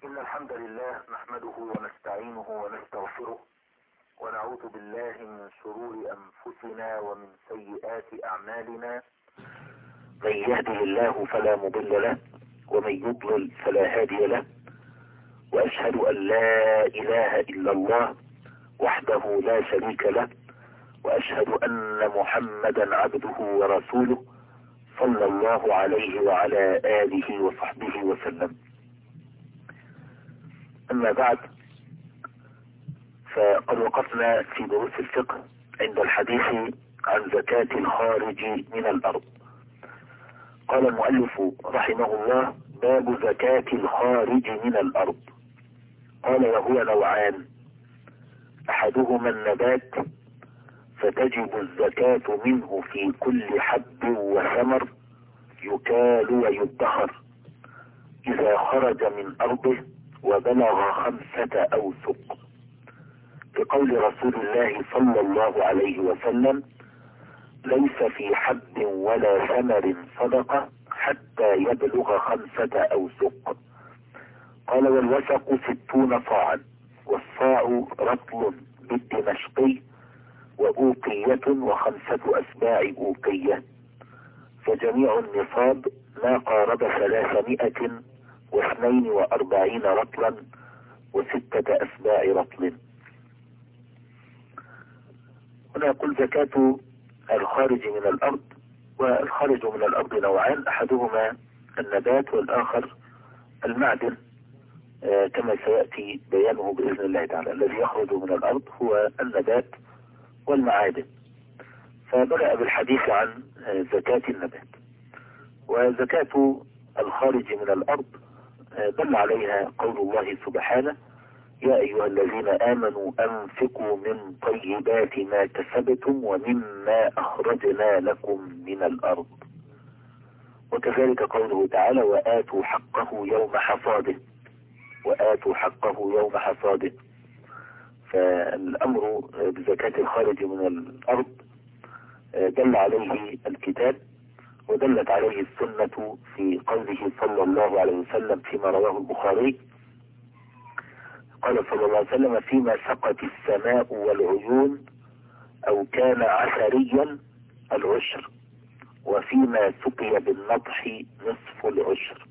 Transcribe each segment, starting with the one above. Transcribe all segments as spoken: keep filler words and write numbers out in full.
إن الحمد لله نحمده ونستعينه ونستغفره ونعوذ بالله من شرور أنفسنا ومن سيئات أعمالنا. من يهده الله فلا مضل له ومن يضلل فلا هادي له، وأشهد أن لا إله إلا الله وحده لا شريك له، وأشهد أن محمدا عبده ورسوله صلى الله عليه وعلى آله وصحبه وسلم. أما بعد، فقد وقفنا في دروس الفقه عند الحديث عن زكاة الخارج من الأرض. قال المؤلف رحمه الله: باب زكاة الخارج من الأرض. قال: وهو نوعان، أحدهما النبات فتجب الزكاة منه في كل حب وثمر يكال ويدخر إذا خرج من أرضه وبلغ خمسة أوسق، بقول رسول الله صلى الله عليه وسلم: ليس في حب ولا ثمر صدقة حتى يبلغ خمسة أوسق. قال: والوسق ستون صاعا، والصاع رطل بالدمشقي وأوقية وخمسة أسباع أوقية، فجميع النصاب ما قارب ثلاثمائة واثنين وأربعين رطلا وستة أسباع رطل. هنا يقول: زكاة الخارج من الأرض. والخارج من الأرض نوعان، أحدهما النبات والآخر المعدن، آه كما سيأتي بيانه بإذن الله تعالى. الذي يخرج من الأرض هو النبات والمعادن. فبدأ بالحديث عن آه زكاة النبات. وزكاة الخارج من الأرض آه دل عليها قول الله سبحانه: يا أيها الذين آمنوا أنفقوا من طيبات ما كسبتم ومما أخرجنا لكم من الأرض. وكذلك قوله تعالى: وآتوا حقه يوم حصاده، وآتوا حقه يوم حصاده. فالأمر بزكاة الخارج من الأرض دل عليه الكتاب ودلت عليه السنة في قوله صلى الله عليه وسلم فيما رواه البخاري. قال صلى الله عليه وسلم: فيما سقت السماء والعيون أو كان عشريا العشر، وفيما سقي بالنضح نصف العشر.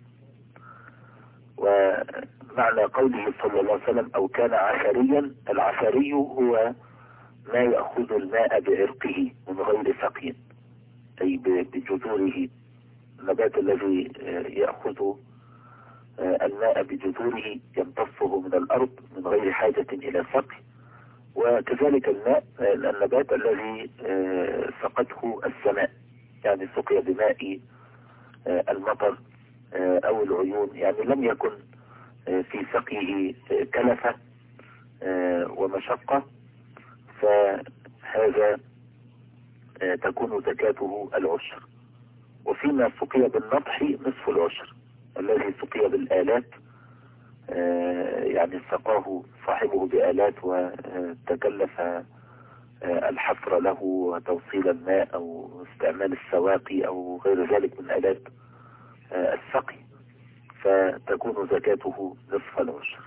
ومعنى قوله صلى الله عليه وسلم أو كان عشريا، العشري هو ما يأخذ الماء بعرقه من غير سقي، أي بجذوره، النبات الذي يأخذ الماء بجذوره يمتصه من الأرض من غير حاجة إلى سقي. وكذلك الماء النبات الذي سقته السماء، يعني سقي بماء المطر أو العيون، يعني لم يكن في سقيه كلفة ومشقة، فهذا تكون زكاته العشر. وفيما سقي بالنضح نصف العشر، الذي سقي بالآلات، يعني سقاه صاحبه بآلات وتكلف الحفر له وتوصيل الماء أو استعمال السواقي أو غير ذلك من آلات السقي، فتكون زكاته نصف العشر.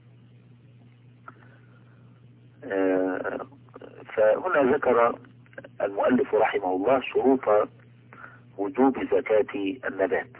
فهنا ذكر المؤلف رحمه الله شروط وجوب زكاة النبات،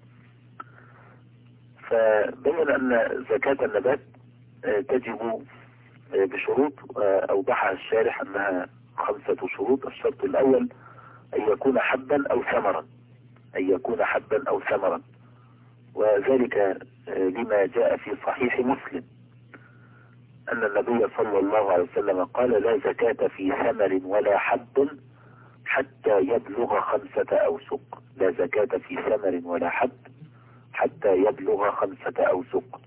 فبين أن زكاة النبات تجب بشروط أوضحها الشارح أنها خمسة شروط. الشرط الأول أن يكون حبا أو ثمرا، أن يكون حبا أو ثمرا، وذلك لما جاء في صحيح مسلم أن النبي صلى الله عليه وسلم قال: لا زكاة في ثمر ولا حب حتى يبلغ خمسة أوسق. لا زكاة في ثمر ولا حب حتى يبلغ خمسة أوسق.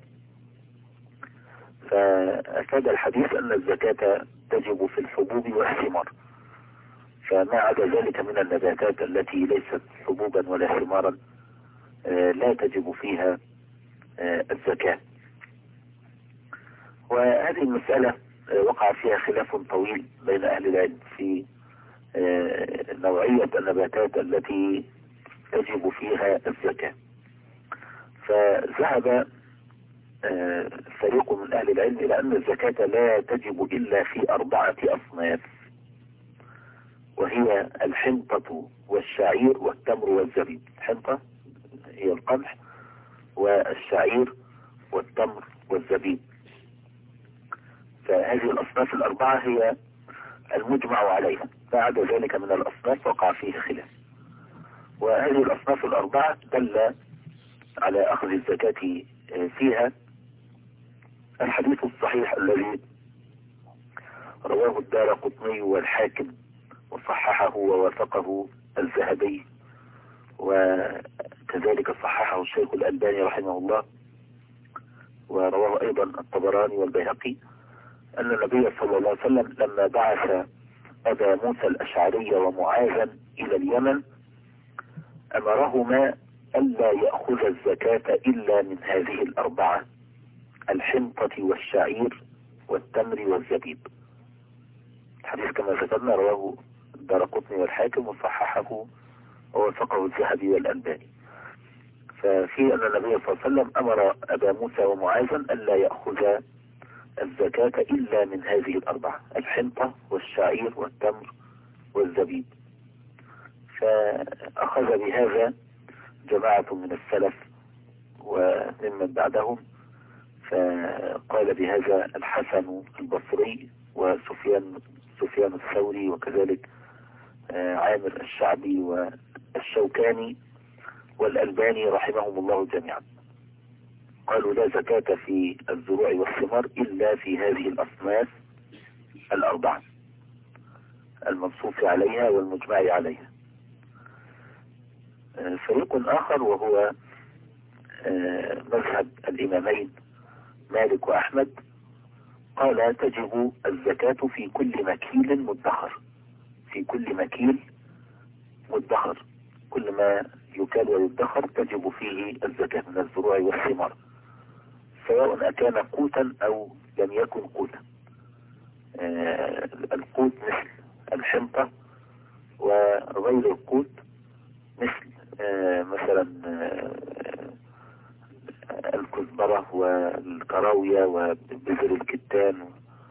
فأفاد الحديث أن الزكاة تجب في الحبوب والثمار، فما عدا ذلك من النباتات التي ليست حبوبا ولا ثمارا لا تجب فيها الزكاة. وهذه المسألة وقع فيها خلاف طويل بين أهل العلم في نوعية النباتات التي تجب فيها الزكاة. فذهب آه، فريق من أهل العلم إلى أن الزكاة لا تجب إلا في أربعة أصناف، وهي الحنطة والشعير والتمر والزبيب. الحنطة هي القمح، والشعير والتمر والزبيب. فهذه الأصناف الأربعة هي المجمع عليها، بعد ذلك من الأصناف وقع فيه خلاف. وهذه الأصناف الأربعة دل على أخذ الزكاة فيها الحديث الصحيح الذي رواه الدارقطني والحاكم وصححه ووافقه الذهبي، وكذلك صححه الشيخ الألباني رحمه الله، ورواه أيضا الطبراني والبيهقي، أن النبي صلى الله عليه وسلم لما بعث أبا موسى الأشعري ومعاذا إلى اليمن أمرهما ألا يأخذ الزكاة إلا من هذه الأربعة: الحنطة والشعير والتمر والزبيب. الحديث كما ذكرنا رواه الدارقطني والحاكم وصححه ووافقه الذهبي والألباني. ففي أن النبي صلى الله عليه وسلم أمر أبا موسى ومعاذا ألا يأخذ الزكاة إلا من هذه الأربعة: الحنطة والشعير والتمر والزبيب. فأخذ بهذا جماعة من السلف وممن بعدهم، فقال بهذا الحسن البصري وسفيان سفيان الثوري وكذلك عامر الشعبي والشوكاني والألباني رحمهم الله جميعا. قالوا لا زكاة في الزروع والثمار إلا في هذه الأصناف الأربعة المنصوص عليها والمجمع عليها. فريق آخر وهو مذهب الإمامين مالك وأحمد قال تجب الزكاة في كل مكيل مدخر، في كل مكيل مدخر، كل ما يكال ويدخر تجب فيه الزكاة من الزروع والثمار، سواء أكان قوتا أو لم يكن قوتا. آه القوت مثل الحنطة، وغير القوت مثل آه مثلا آه الكزبرة والكراوية وبذر الكتان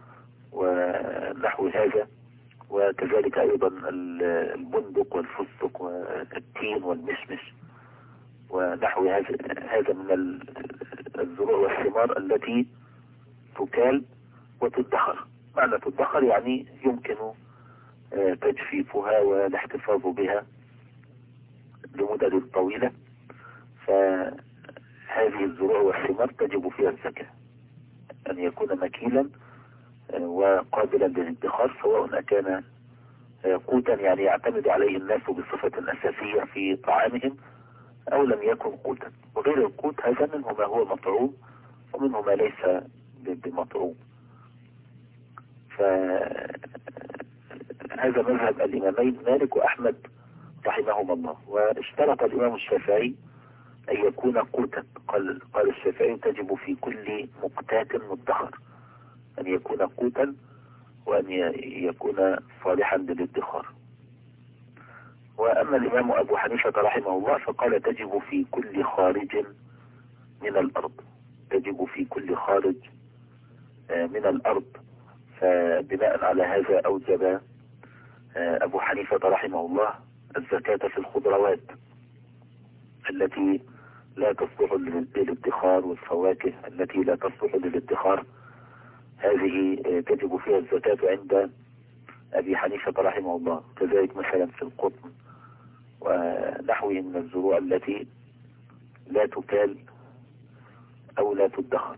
ونحو هذا، وكذلك أيضا البندق والفستق والتين والمشمش ونحو هذا هذا من الزروع والثمار التي تكال وتدخر. معنى تدخر يعني يمكن تجفيفها والاحتفاظ بها لمدة طويلة، فهذه الزروع والثمار تجب فيها الزكاة، أن يكون مكيلا وقابلا للادخار، سواء كان قوتا يعني يعتمد عليه الناس بصفة أساسية في طعامهم، أو لم يكن قوتا. وغير القوت هذا منه ما هو مطعوم ومنه ما ليس بمطعوم. فهذا مذهب الإمامين مالك وأحمد رحمهما الله. واشترط الإمام الشافعي أن يكون قوتا، قال, قال الشافعي تجب في كل مقتات مدخر أن يكون قوتا وأن يكون صالحا للادخار. وأما الإمام أبو حنيفة رحمه الله فقال تجب في كل خارج من الأرض، تجب في كل خارج من الأرض. فبناء على هذا أوجب أبو حنيفة رحمه الله الزكاة في الخضروات التي لا تصلح للادخار، والفواكه التي لا تصلح للادخار هذه تجب فيها الزكاة عند أبي حنيفة رحمه الله. كذلك مثلا في القطن ونحوه من الزروع التي لا تكال أو لا تدخر.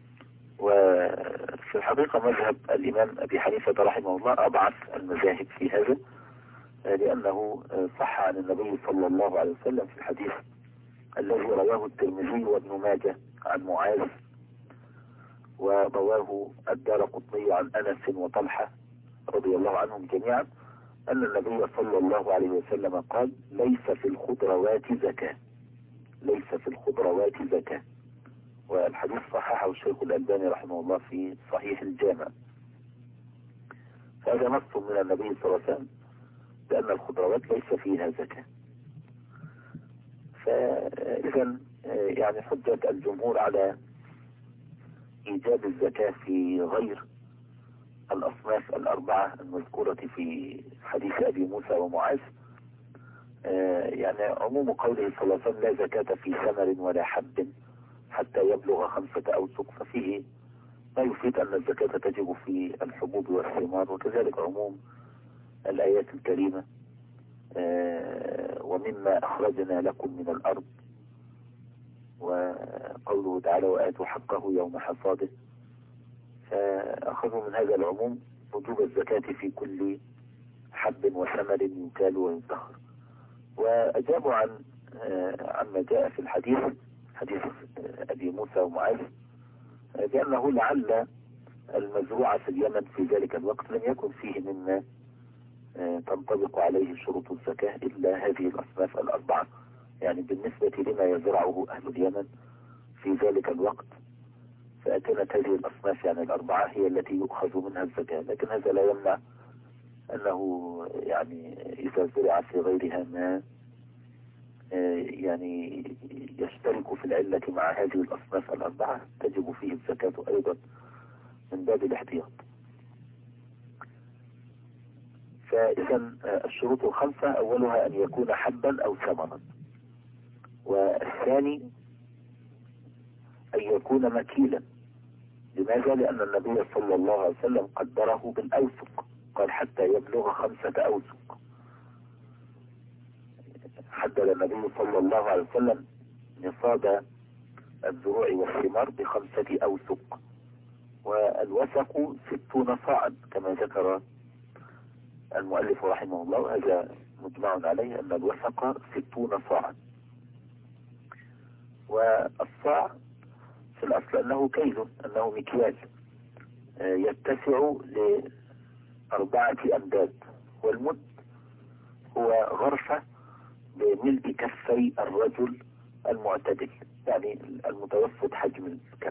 وفي الحقيقة مذهب الإمام أبي حنيفة رحمه الله أضعف المذاهب في هذا، لأنه صح عن النبي صلى الله عليه وسلم في الحديث الذي رواه الترمذي وابن ماجه عن معاذ، ورواه الدارقطني عن أنس وطلحة رضي الله عنهم جميعا، أن النبي صلى الله عليه وسلم قال ليس في الخضروات زكاة، ليس في الخضروات زكاة. والحديث صححه الشيخ الألباني رحمه الله في صحيح الجامع. فهذا نص من النبي صلى الله عليه وسلم بأن الخضروات ليس فيها زكاة. فإذا يعني حجة الجمهور على إيجاب الزكاة في غير الأصناف الأربعة المذكورة في حديث أبي موسى ومعاذ، آه يعني عموم قوله صلى الله عليه وسلم لا زكاة في ثمر ولا حب حتى يبلغ خمسة أوسق، ففيه ما يفيد أن الزكاة تجب في الحبوب والثمار، وكذلك عموم الآيات الكريمة آه ومما أخرجنا لكم من الأرض، وقوله تعالى وآتوا حقه يوم حصاده، فأخذوا من هذا العموم وجوب الزكاة في كل حب وثمر يكال ويدخر. وأجابوا عن عما جاء في الحديث حديث أبي موسى ومعاذ بأنه لعل المزروع في اليمن في ذلك الوقت لم يكن فيه مما تنطبق عليه شروط الزكاة إلا هذه الأصناف الأربعة، يعني بالنسبة لما يزرعه أهل اليمن في ذلك الوقت فأكانت هذه الأصناف يعني الأربعة هي التي يؤخذ منها الزكاة، لكن هذا لا يمنع أنه يعني إذا زرع في غيرها ما يعني يشترك في العلة مع هذه الأصناف الأربعة تجب فيه الزكاة أيضا من باب الاحتياط. فإذا الشروط الخمسة أولها أن يكون حبا أو ثمرا، والثاني أن يكون مكيلا. لماذا؟ لأن النبي صلى الله عليه وسلم قدره بالأوسق، قال حتى يبلغ خمسة أوسق، حدد النبي صلى الله عليه وسلم نصاب الزروع والثمار بخمسة أوسق، والوسق ستون صاعا كما ذكر المؤلف رحمه الله، وهذا مجمع عليه أن الوسق ستون صاعا. والصاع في الأصل أنه كيل، أنه مكيال يتسع لأربعة أمداد، والمد هو غرفة بملء كفي الرجل المعتدل، يعني المتوسط حجم الكف.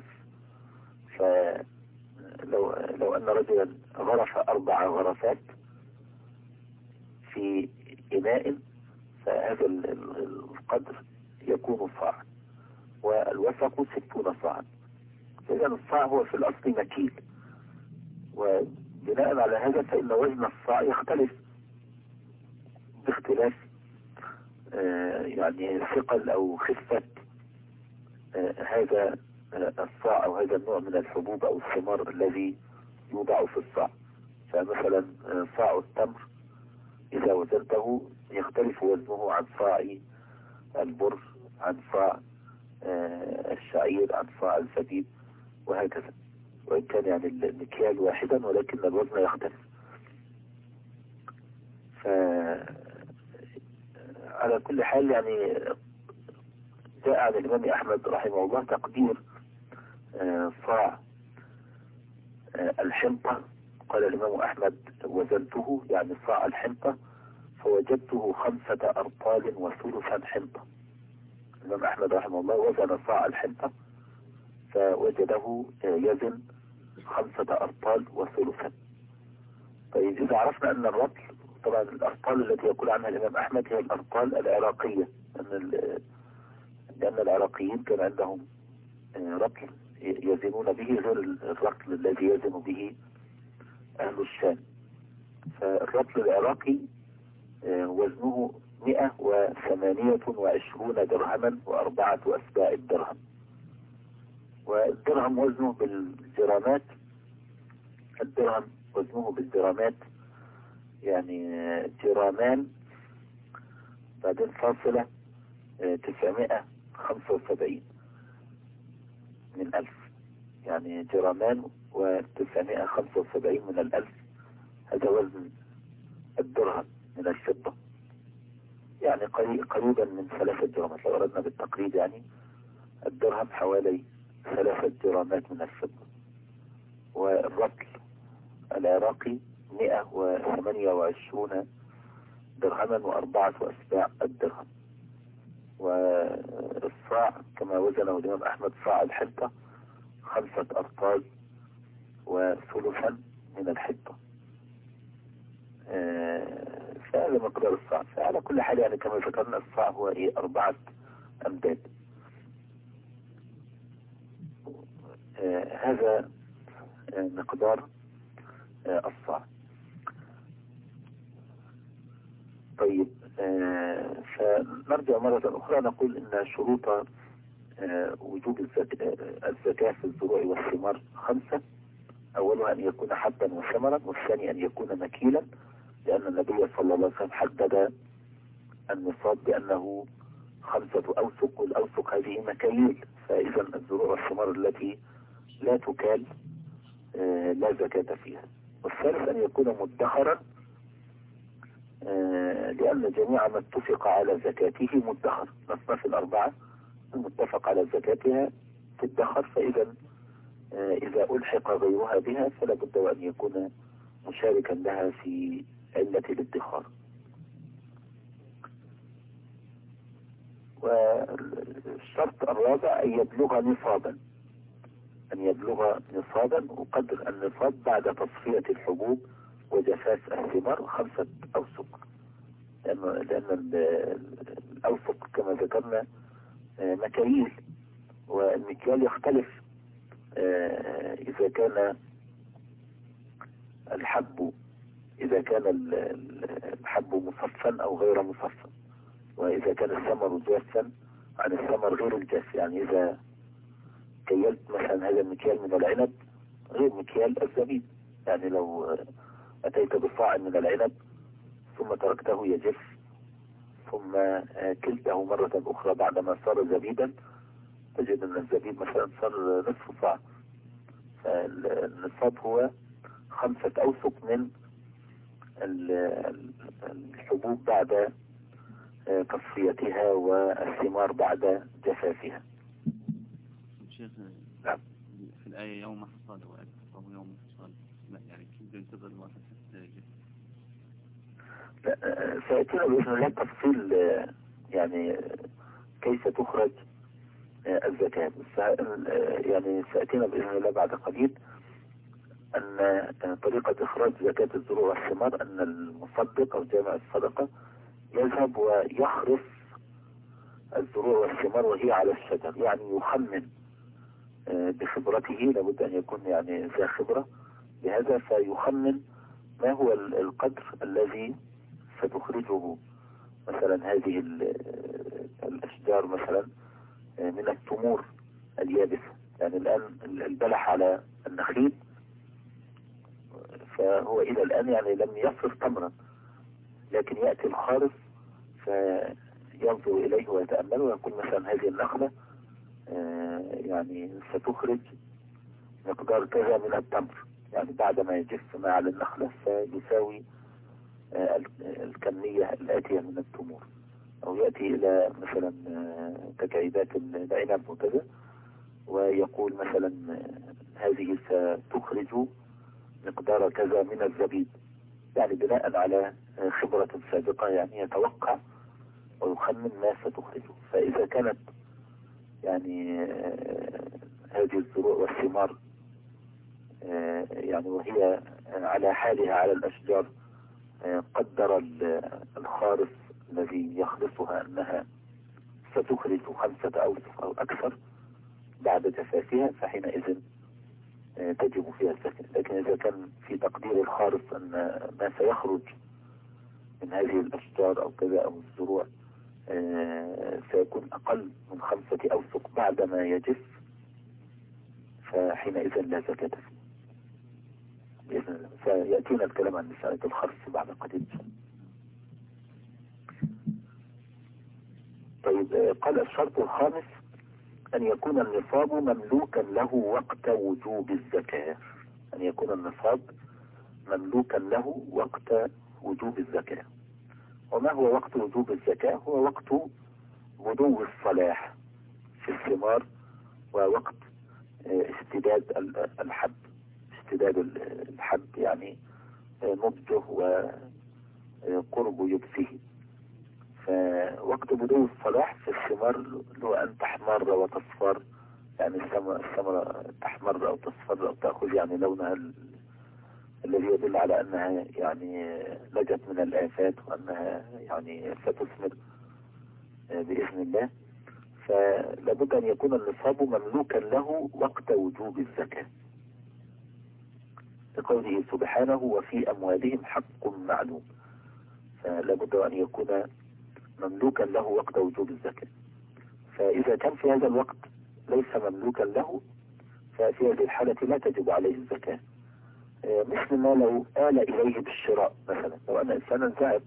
فلو لو أن رجلا غرف أربع غرفات في إناء فهذا القدر يكون صاعا، والوسق ستون صاعا. فإذا الصاع هو في الأصل مكيل، وبناء على هذا فإن وزن الصاع يختلف باختلاف آه يعني ثقل أو خفة آه هذا آه الصاع أو هذا النوع من الحبوب أو الثمار الذي يوضع في الصاع. فمثلا آه صاع التمر إذا وزنته يختلف وزنه عن صاع البر، عن صاع آه الشعير، عن صاع الزبيب، وهكذا، وإن كان يعني المكيال واحدا ولكن الوزن يختلف. ف على كل حال يعني جاء عن الإمام أحمد رحمه الله تقدير آه صاع آه الحنطة. قال الإمام أحمد وزنته يعني صاع الحنطة فوجدته خمسة أرطال وثلثا حنطة. الإمام أحمد رحمه الله وزن صاع الحنطة فوجده يزن خمسة أرطال وثلثا. طيب إذا عرفنا أن الرطل، طبعا الأرطال التي يقول عنها الإمام أحمد هي الأرطال العراقية، لأن لأن العراقيين كان عندهم رطل يزنون به غير الرطل الذي يزن به أهل الشام. فالرطل العراقي وزنه مئة وثمانية وعشرون درهما وأربعة أسباع الدرهم، والدرهم وزنه بالجرامات، الدرهم وزنه بالجرامات يعني جرامان بعدين فاصلة تسعمائة وخمسة وسبعين من ألف، يعني جرامان وتسعمائة وخمسة وسبعين من الألف، هذا وزن الدرهم من الفضة، يعني قريبا من ثلاثة جرامات. لو أردنا بالتقريب يعني الدرهم حوالي ثلاثة جرامات من الفضة. والرطل العراقي مئة وثمانية وعشرون درهما وأربعة أسباع الدرهم. والصاع كما وزنه الإمام أحمد صاع الحنطة خمسة أرطال وثلثا من الحنطة. فهذا مقدار الصاع. فعلى كل حال يعني كما ذكرنا الصاع هو إيه أربعة أمداد. آه هذا آه مقدار آه الصاع. طيب آه فنرجع مرة أخرى نقول إن شروط آه وجوب الزكاة في الزروع والثمار خمسة. أولها أن يكون حبا وثمرا، والثاني أن يكون مكيلا، لأن النبي صلى الله عليه وسلم حدد النصاب بأنه خمسة أوسق، والأوسق هذه مكاييل، فإذا الزروع والثمار التي لا تكال آه لا زكاة فيها. والثالث أن يكون مدخرا، آه لأن جميع ما اتفق على زكاته مدخر. الأصناف الأربعة المتفق على زكاتها تدخر، فإذا آه إذا ألحق غيرها بها فلا بد وأن يكون مشاركا لها في علة الادخار. والشرط الرابع أن يبلغ نصابا، أن يبلغ نصابا، وقدر النصاب بعد تصفية الحبوب وجفاف الثمار خمسة أوسق، لأن, لأن الأوسق كما ذكرنا مكاييل، والمكيال يختلف إذا كان الحب إذا كان الحب مصفا أو غير مصفا، وإذا كان الثمر جافا عن الثمر غير الجاف. يعني إذا كيلت مثلا هذا المكيال من العنب غير مكيال الزبيب، يعني لو أتيت بصاع من العنب ثم تركته يجف ثم كلته مرة أخرى بعدما صار زبيبا، تجد أن الزبيب مثلا صار نصف صاع. فالنصاب هو خمسة أوسق من الحبوب بعد تصفيتها والثمار بعد جفافها. شيخ نعم. في الآية يوم حصاد وأكثر يوم حصاد، يعني كيف ينتظر الواحد حتى يجف؟ سيأتينا بإذن الله تفصيل يعني كيف تخرج الزكاة، يعني سيأتينا بإذن الله بعد قليل أن طريقة إخراج زكاة الزروع والثمار أن المصدق أو جامع الصدقة يذهب ويخرص الزروع والثمار وهي على الشجر، يعني يخمن بخبرته، لابد أن يكون يعني ذا خبرة بهذا، فيخمن ما هو القدر الذي ستخرجه مثلا هذه الأشجار مثلا من التمور اليابسة. يعني الآن البلح على النخيل فهو إلى الآن يعني لم يصر تمرا، لكن يأتي الخارص فينظر إليه ويتأمله ويقول مثلا هذه النخلة يعني ستخرج مقدار كذا من التمر، يعني بعد ما يجف ما على النخلة فيساوي الكمية الآتية من التمور. أو يأتي إلى مثلا تكعيبات العنب وكذا ويقول مثلا هذه ستخرج مقدار كذا من الزبيب، يعني بناء على خبرة سابقة، يعني يتوقع ويخمن ما ستخرجه. فإذا كانت يعني هذه الزروع والثمار يعني وهي على حالها على الأشجار قدر الخارص الذي يخلصها أنها ستخرج خمسة أوسق أو أكثر بعد جفافها، فحينئذ تجب فيها الزكاة. لكن إذا كان في تقدير الخارص أن ما سيخرج من هذه الأشجار أو كذا أو الزروع سيكون أقل من خمسة أوسق بعد ما يجف، فحينئذ لا زكاة فيه بإذن الله. سيأتينا الكلام عن مسألة الخرص بعد قليل. طيب قال الشرط الخامس أن يكون النصاب مملوكا له وقت وجوب الزكاة. أن يكون النصاب مملوكا له وقت وجوب الزكاة. وما هو وقت وجوب الزكاة؟ هو وقت بدو الصلاح في الثمار ووقت استداد الحب. استداد الحب يعني نضجه وقرب يبسه. فوقت بدو الصلاح في الثمار هو أن تحمر وتصفر، يعني الثمرة تحمر أو تصفر أو تأخذ يعني لونها الذي يدل على أنها يعني نجت من الآفات وأنها يعني ستثمر بإذن الله. فلابد أن يكون النصاب مملوكا له وقت وجوب الزكاة، لقوله سبحانه وفي أموالهم حق معلوم، فلابد أن يكون مملوكا له وقت وجوب الزكاة. فإذا كان في هذا الوقت ليس مملوكا له ففي هذه الحالة لا تجب عليه الزكاة. مثل ما لو آل إليه بالشراء مثلا، لو أن إنسانا ذهب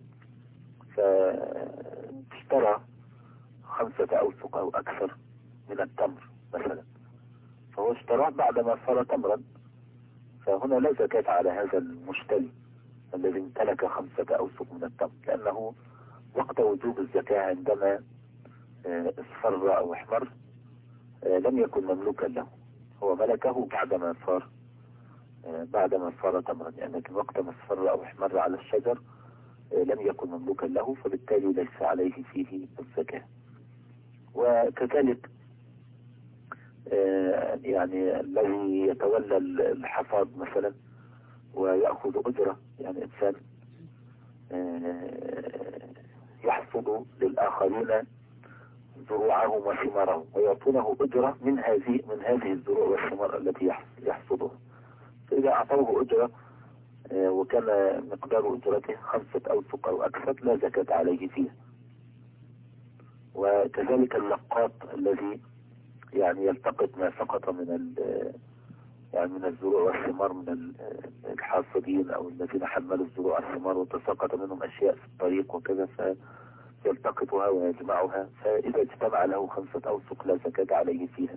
فاشترى خمسة أوسق أو أكثر من التمر مثلا، فهو اشتراه بعدما صار تمرا، فهنا لا زكاة على هذا المشتري الذي امتلك خمسة أوسق من التمر، لأنه وقت وجوب الزكاة عندما اصفر أو احمر لم يكن مملوكا له، هو ملكه بعدما صار بعدما صار تمرا، يعني لكن وقت ما اصفر أو احمر على الشجر لم يكن مملوكا له، فبالتالي ليس عليه فيه الزكاة. وكذلك يعني الذي يتولى الحصاد مثلا ويأخذ أجرة، يعني إنسان يحصد للآخرين زروعهم وثمارهم ويعطونه أجرة من هذه من هذه الزروع والثمار التي يحصدها، فإذا أعطوه أجرة وكان مقدار أجرته خمسة أوسق أو أكثر لا زكاة عليه فيها. وكذلك اللقاط الذي يعني يلتقط ما سقط من يعني من الزروع والثمار من الحاصدين أو الذين حملوا الزروع والثمار وتساقط منهم أشياء في الطريق وكذا، فيلتقطها ويجمعها، فإذا اجتمع له خمسة أوسق لا زكاة عليه فيها.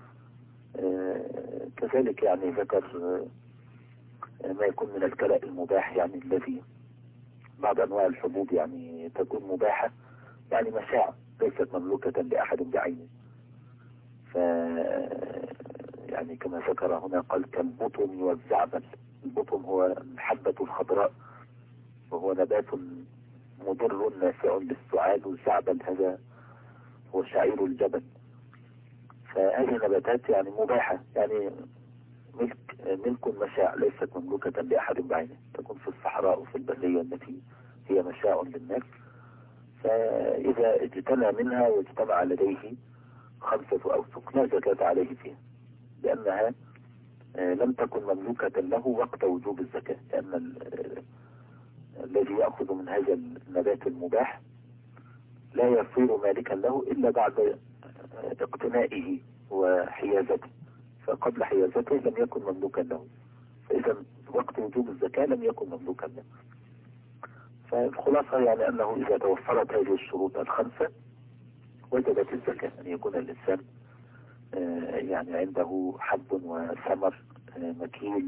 كذلك يعني ذكر ما يكون من الكلاء المباح، يعني الذي بعض أنواع الحبوب يعني تكون مباحة، يعني مشاع ليست مملوكة لأحد بعينه، ف يعني كما ذكر هنا قال كالبطن والزعبل. البطن هو الحبة الخضراء وهو نبات مضر نافع للسعال، والزعبل هذا هو شعير الجبل. فهذه نباتات يعني مباحة، يعني ملك ملك مشاع ليست مملوكة لأحد بعينه، تكون في الصحراء وفي البرية التي هي مشاع للناس، فإذا اجتمع منها واجتمع لديه خمسة أوسق لا زكاة عليه فيها، لأنها لم تكن مملوكة له وقت وجوب الزكاة، لأن الذي يأخذ من هذا النبات المباح لا يصير مالكا له إلا بعد اقتنائه وحيازته، فقبل حيازته لم يكن مملوكا له، فإذا وقت وجوب الزكاة لم يكن مملوكا له. فالخلاصة يعني أنه إذا توفرت هذه الشروط الخمسة وجبت الزكاة، أن يكون الإنسان يعني عنده حب وثمر مكيل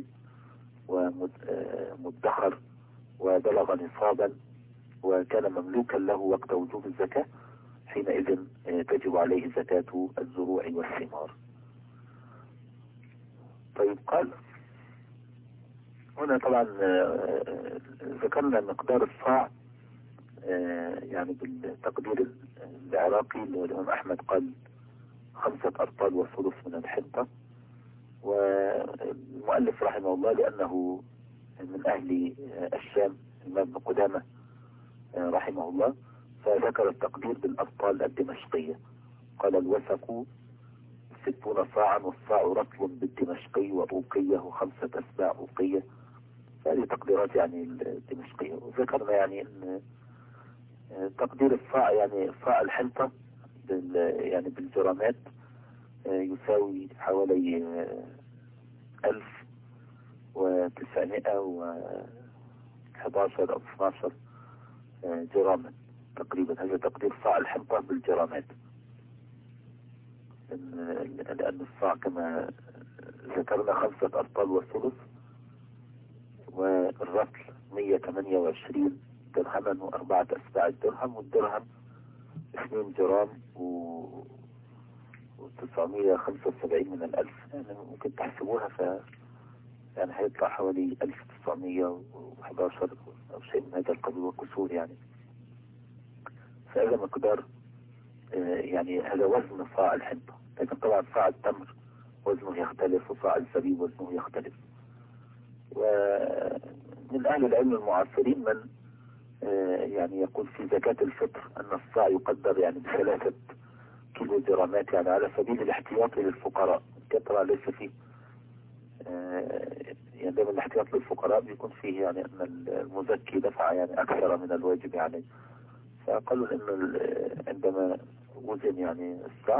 ومدخر وبلغ نصابا وكان مملوكا له وقت وجوب الزكاة، حينئذ تجب عليه زكاة الزروع والثمار. طيب قال هنا طبعا ذكرنا مقدار الصاع يعني بالتقدير العراقي اللي هو الإمام أحمد قال خمسة أرطال وثلث من الحنطة، والمؤلف رحمه الله لأنه من أهل الشام الإمام ابن قدامة رحمه الله فذكر التقدير بالأرطال الدمشقية، قال الوثق ستون صاعا والصاع رطل بالدمشقي وأوقية وخمسة أسباع أوقية، هذه تقديرات يعني الدمشقية. وذكرنا يعني أن تقدير الصاع يعني صاع الحنطة يعني بالجرامات يساوي حوالي ألف وتسعمائة وحداشر أو اثناشر جراما تقريبا، هذا تقدير صاع الحنطة بالجرامات، لأن الصاع كما ذكرنا خمسة أرطال وثلث، والرطل مئة وثمانية وعشرين درهما وأربعة أسباع الدرهم، والدرهم اثنين جرام و وتسعمائة وخمسة وسبعين من الألف، يعني ممكن تحسبوها ف يعني هيطلع حوالي ألف وتسعمائة وأحد عشر أو شيء من هذا القبيل وكسور يعني. فهذا مقدار يعني هذا وزن صاع الحنطة، لكن طبعا صاع التمر وزنه يختلف وصاع الزبيب وزنه يختلف. ومن أهل العلم المعاصرين من يعني يقول في زكاة الفطر أن الصاع يقدر يعني بثلاثة كيلو درامات، يعني على سبيل الاحتياط للفقراء. كان طبعا ليس فيه يعني دائما الاحتياط للفقراء بيكون فيه يعني أن المزكي دفع يعني أكثر من الواجب عليه. فقالوا أن عندما وزن يعني الصاع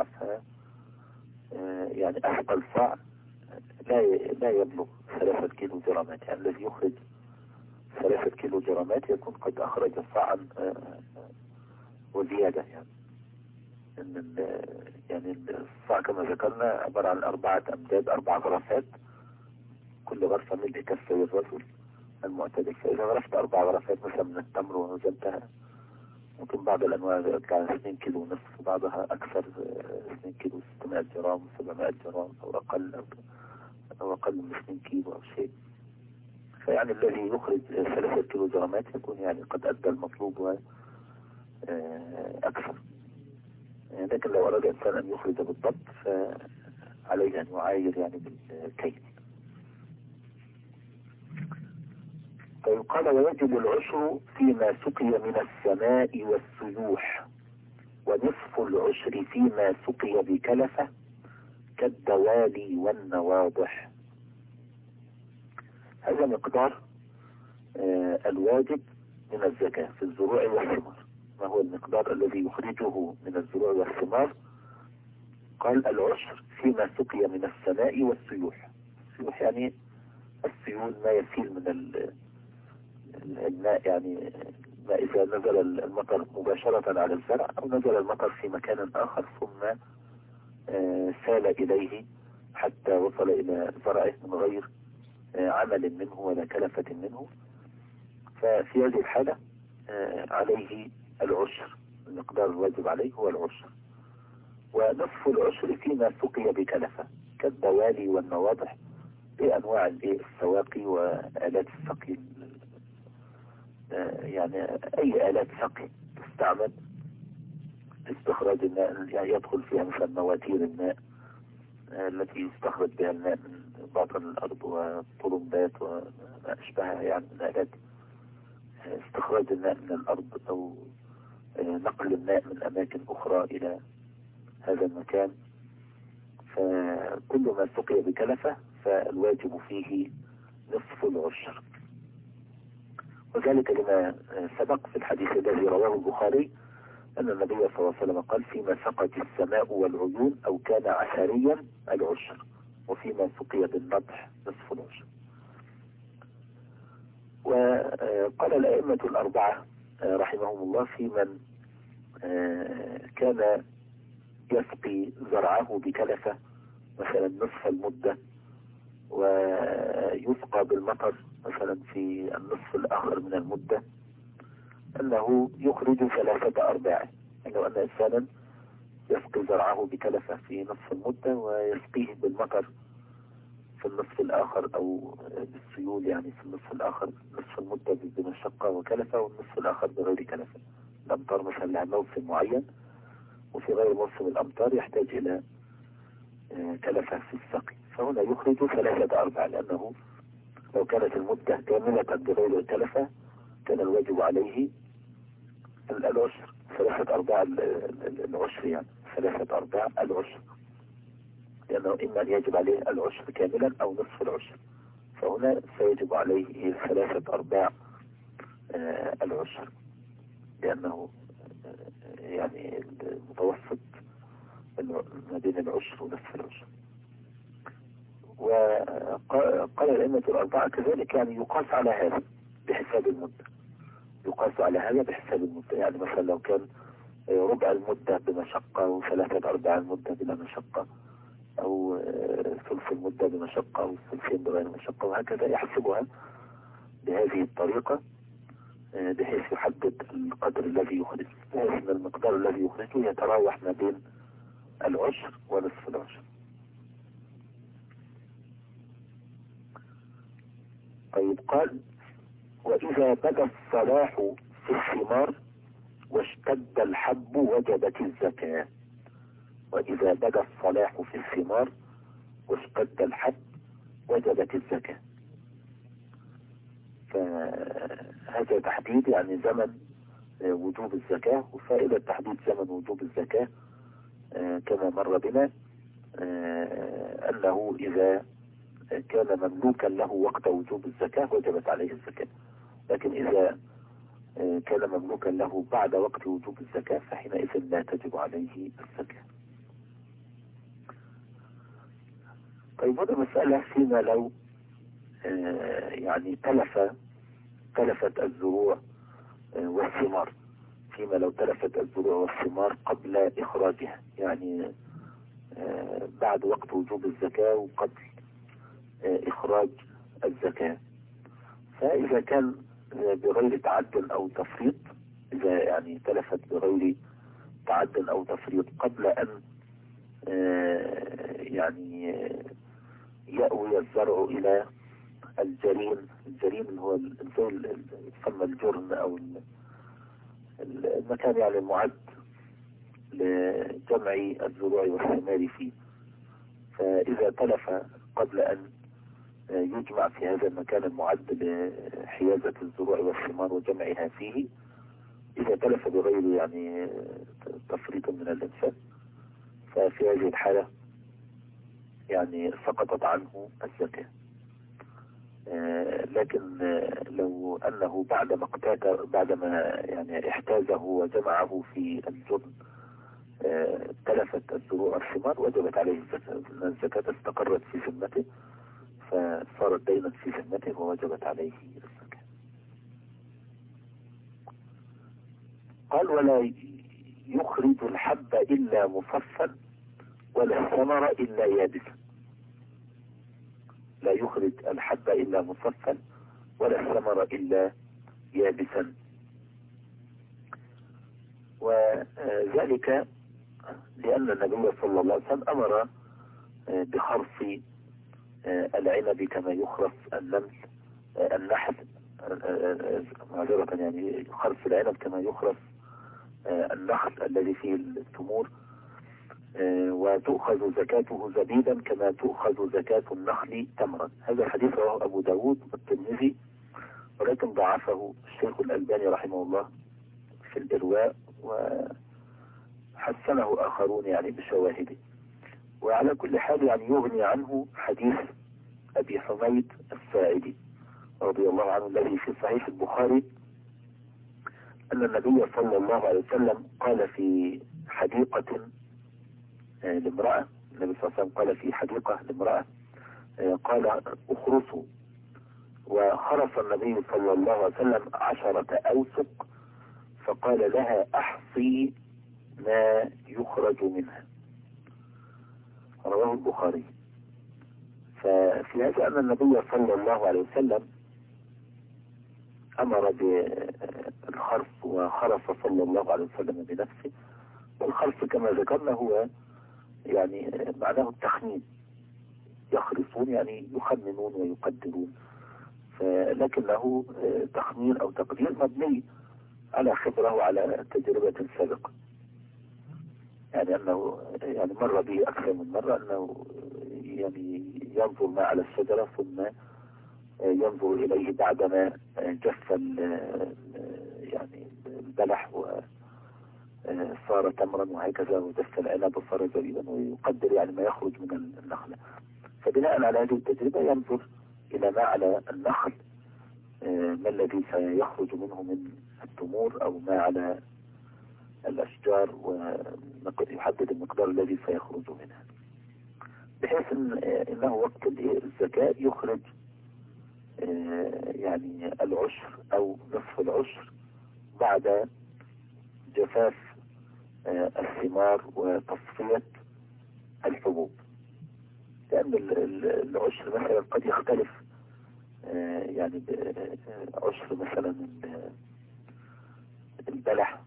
يعني أثقل صاع لا لا يبلغ ثلاثة كيلو جرامات، يعني الذي يخرج ثلاثة كيلو جرامات يكون قد أخرج صاعا وزيادة. يعني إن يعني الصاع كما ذكرنا عبارة عن أربعة أمداد، أربع غرفات، كل غرفة ملء كفي الرجل المعتدل. فإذا غرفت أربع غرفات مثلا من التمر ووزنتها، ممكن بعض الأنواع يطلع اثنين كيلو ونصف، وبعضها أكثر اثنين كيلو ستمائة جرام سبعمائة جرام أو أقل أو أقل من اثنين كيلو أو شيء. فيعني الذي يخرج ثلاثة كيلو جرامات يكون يعني قد أدى المطلوب وأكثر. لكن لو أراد إنسان أن يخرج بالضبط فعليه أن يعاير يعني بالكيل. طيب قال ويجب العشر فيما سقي من السماء والسيوح، ونصف العشر فيما سقي بكلفة كالدوالي والنواضح. هذا مقدار آه الواجب من الزكاة في الزروع والثمار. ما هو المقدار الذي يخرجه من الزروع والثمار؟ قال العشر فيما سقي من السماء والسيوح. السيوح يعني السيول، ما يسيل من الماء، يعني ما إذا نزل المطر مباشرة على الزرع أو نزل المطر في مكان آخر ثم آه سال إليه حتى وصل إلى زرعه من غير آه عمل منه ولا كلفة منه. ففي هذه الحالة آه عليه العشر، المقدار الواجب عليه هو العشر. ونصف العشر فيما سقي بكلفة كالدوالي والنواضح بأنواع السواقي وآلات السقي، يعني أي آلات سقي تستعمل لاستخراج الماء، يعني يدخل فيها مثلا مواتير الماء التي يستخرج بها الماء من باطن الأرض وطرمبات وما أشبهها، يعني من آلات استخراج الماء من الأرض أو نقل الماء من أماكن أخرى إلى هذا المكان. فكل ما سقي بكلفة فالواجب فيه نصف العشر. وذلك لما سبق في الحديث الذي رواه البخاري أن النبي صلى الله عليه وسلم قال فيما سقت السماء والعيون أو كان عشريا العشر، وفيما سقي بالنضح نصف العشر. وقال الأئمة الأربعة رحمهم الله في من كان يسقي زرعه بكلفة مثلا نصف المدة ويسقى بالمطر مثلا في النصف الآخر من المدة، أنه يخرج ثلاثة أرباع. لو أن إنسانا يسقي زرعه بكلفة في نصف المدة ويسقيه بالمطر في النصف الآخر أو بالسيول، يعني في النصف الآخر نصف المدة بمشقة وكلفة والنصف الآخر بغير كلفة. الأمطار مثلا لها موسم معين، وفي غير موسم الأمطار يحتاج إلى كلفة في السقي، فهنا يخرج ثلاثة أرباع، لأنه لو كانت المدة كاملة بغير كلفة كان الواجب عليه العشر، ثلاثة أرباع العشر، يعني ثلاثة أرباع العشر، لأنه إما أن يجب عليه العشر كاملا أو نصف العشر، فهنا سيجب عليه ثلاثة أرباع العشر، لأنه يعني المتوسط ما بين العشر ونصف العشر. وقال الأئمة الأربعة كذلك يعني يقاس على هذا بحساب المدة، يقاس على هذا بحساب المدة. يعني مثلا لو كان ربع المدة بمشقة وثلاثة أرباع المدة بلا مشقة، أو ثلث المدة بمشقة أو ثلثين بغير مشقة، وهكذا يحسبها بهذه الطريقة بحيث يحدد القدر الذي يخرج، بحيث أن المقدار الذي يخرجه يتراوح ما بين العشر ونصف العشر. طيب قال وإذا بدا الصلاح في الثمار واشتد الحب وجبت الزكاة. وإذا بدا الصلاح في الثمار واشتد الحب وجبت الزكاة. فهذا تحديد يعني زمن وجوب الزكاة. وفائدة تحديد زمن وجوب الزكاة كما مر بنا أنه إذا كان مملوكا له وقت وجوب الزكاة وجبت عليه الزكاة، لكن إذا كان مملوكا له بعد وقت وجوب الزكاة فحينئذ لا تجب عليه الزكاة. طيب هذا مسألة فيما لو يعني تلف تلفت الزروع والثمار، فيما لو تلفت الزروع والثمار قبل إخراجها، يعني بعد وقت وجوب الزكاة وقبل إخراج الزكاة. فإذا كان بغير تعد أو تفريط، إذا يعني تلفت بغير تعد أو تفريط قبل أن يعني يأوي الزرع إلى الجرين، الجرين هو يسمى الجرن أو المكان يعني المعد لجمع الزروع والثمار فيه. فإذا تلف قبل أن يجمع في هذا المكان المعد لحيازة الزروع والثمار وجمعها فيه، إذا تلف بغير يعني تفريط من الإنسان، ففي هذه الحالة يعني سقطت عنه الزكاة. لكن لو أنه بعد ما اقتات بعدما يعني احتازه وجمعه في الجبن تلفت الزروع والثمار وجبت عليه الزكاة، الزكاة استقرت في ذمته فصارت دينا في ذمته ووجبت عليه الزكاة. قال ولا يخرج الحب إلا مصفا ولا الثمر إلا يابسا. لا يخرج الحب إلا مصفا ولا الثمر إلا يابسا، وذلك لأن النبي صلى الله عليه وسلم أمر بخرص العنب كما يخرص النمل النحل معذرة يعني خرص العنب كما يخرص النخل الذي فيه التمور، وتؤخذ زكاته زبيبا كما تؤخذ زكاة النخل تمرا. هذا حديث رواه أبو داود والترمذي، ولكن ضعفه الشيخ الألباني رحمه الله في الإرواء وحسنه آخرون يعني بشواهده. وعلى كل حال يعني يغني عنه حديث أبي حميد الساعدي رضي الله عنه الذي في صحيح البخاري أن النبي صلى الله عليه وسلم قال في حديقة لامرأة، النبي صلى الله عليه وسلم قال في حديقة لامرأة قال اخرسوا، وخرس النبي صلى الله عليه وسلم عشرة أوسق فقال لها أحصي ما يخرج منها، رواه البخاري. ففي هذا أن النبي صلى الله عليه وسلم أمر بالخرص وخرص صلى الله عليه وسلم بنفسه، والخرص كما ذكرنا هو يعني معناه التخمين، يخرصون يعني يخمنون ويقدرون، لكن له تخمين أو تقدير مبني على خبرة وعلى تجربة سابقة، يعني أنه يعني مر به أكثر من مرة أنه يعني ينظر ما على الشجرة ثم ينظر إليه بعدما جف يعني البلح وصار تمرا وهكذا، وجف العنب وصار زبيبا، ويقدر يعني ما يخرج من النخلة. فبناء على هذه التجربة ينظر إلى ما على النخل ما الذي سيخرج منه من التمور أو ما على الأشجار، ويحدد المقدار الذي سيخرج منها، بحيث إن إنه وقت الزكاة يخرج يعني العشر أو نصف العشر بعد جفاف الثمار وتصفية الحبوب، لأن العشر مثلا قد يختلف، يعني عشر مثلا البلح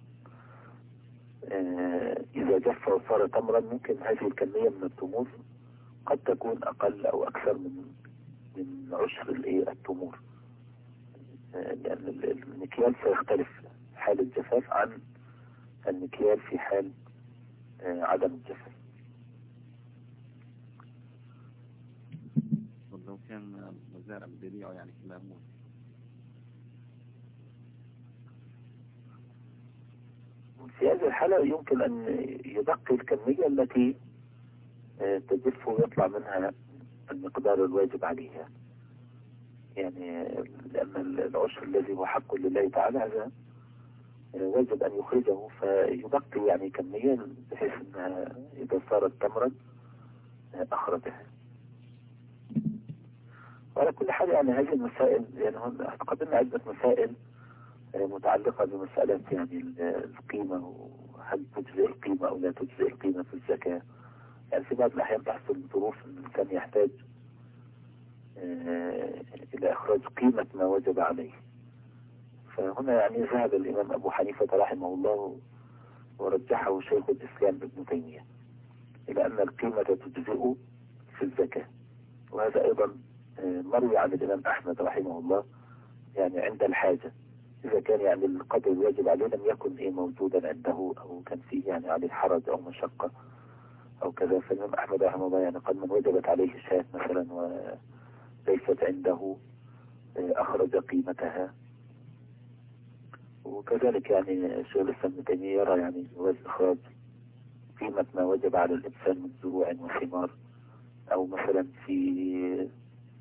إذا جف وصار تمرا ممكن هذه الكمية من التمور قد تكون أقل أو أكثر من من عشر التمور، لأن المكيال سيختلف حال الجفاف عن المكيال في حال عدم الجفاف. لو كان مزارع بيبيعه يعني كلها موت في هذه الحالة يمكن أن يبقي الكمية التي تجف ويطلع منها المقدار الواجب عليها، يعني لأن العشر الذي هو حق لله تعالى هذا واجب أن يخرجه، فيبقي يعني كمية بحيث أنها إذا صارت تمرا أخرجها. وعلى كل حال يعني هذه المسائل يعني قدمنا عدة مسائل متعلقة بمسألة يعني القيمة، وهل تجزئ القيمة أو لا تجزئ القيمة في الزكاة. يعني في بعض الأحيان تحصل ظروف أن الإنسان يحتاج إلى إخراج قيمة ما وجب عليه، فهنا يعني ذهب الإمام أبو حنيفة رحمه الله ورجحه شيخ الإسلام ابن تيمية إلى أن القيمة تجزئ في الزكاة. وهذا أيضا مروي عن الإمام أحمد رحمه الله، يعني عند الحاجة إذا كان يعني القدر الواجب عليه لم يكن إيه موجودا عنده أو كان فيه يعني عليه حرج أو مشقة أو كذا، فالإمام أحمد رحمه الله يعني قد من وجبت عليه شاة مثلا وليست عنده أخرج قيمتها. وكذلك يعني شيخ الإسلام ابن تيمية يرى يعني جواز إخراج قيمة ما وجب على الإنسان من زروع وثمار، أو مثلا في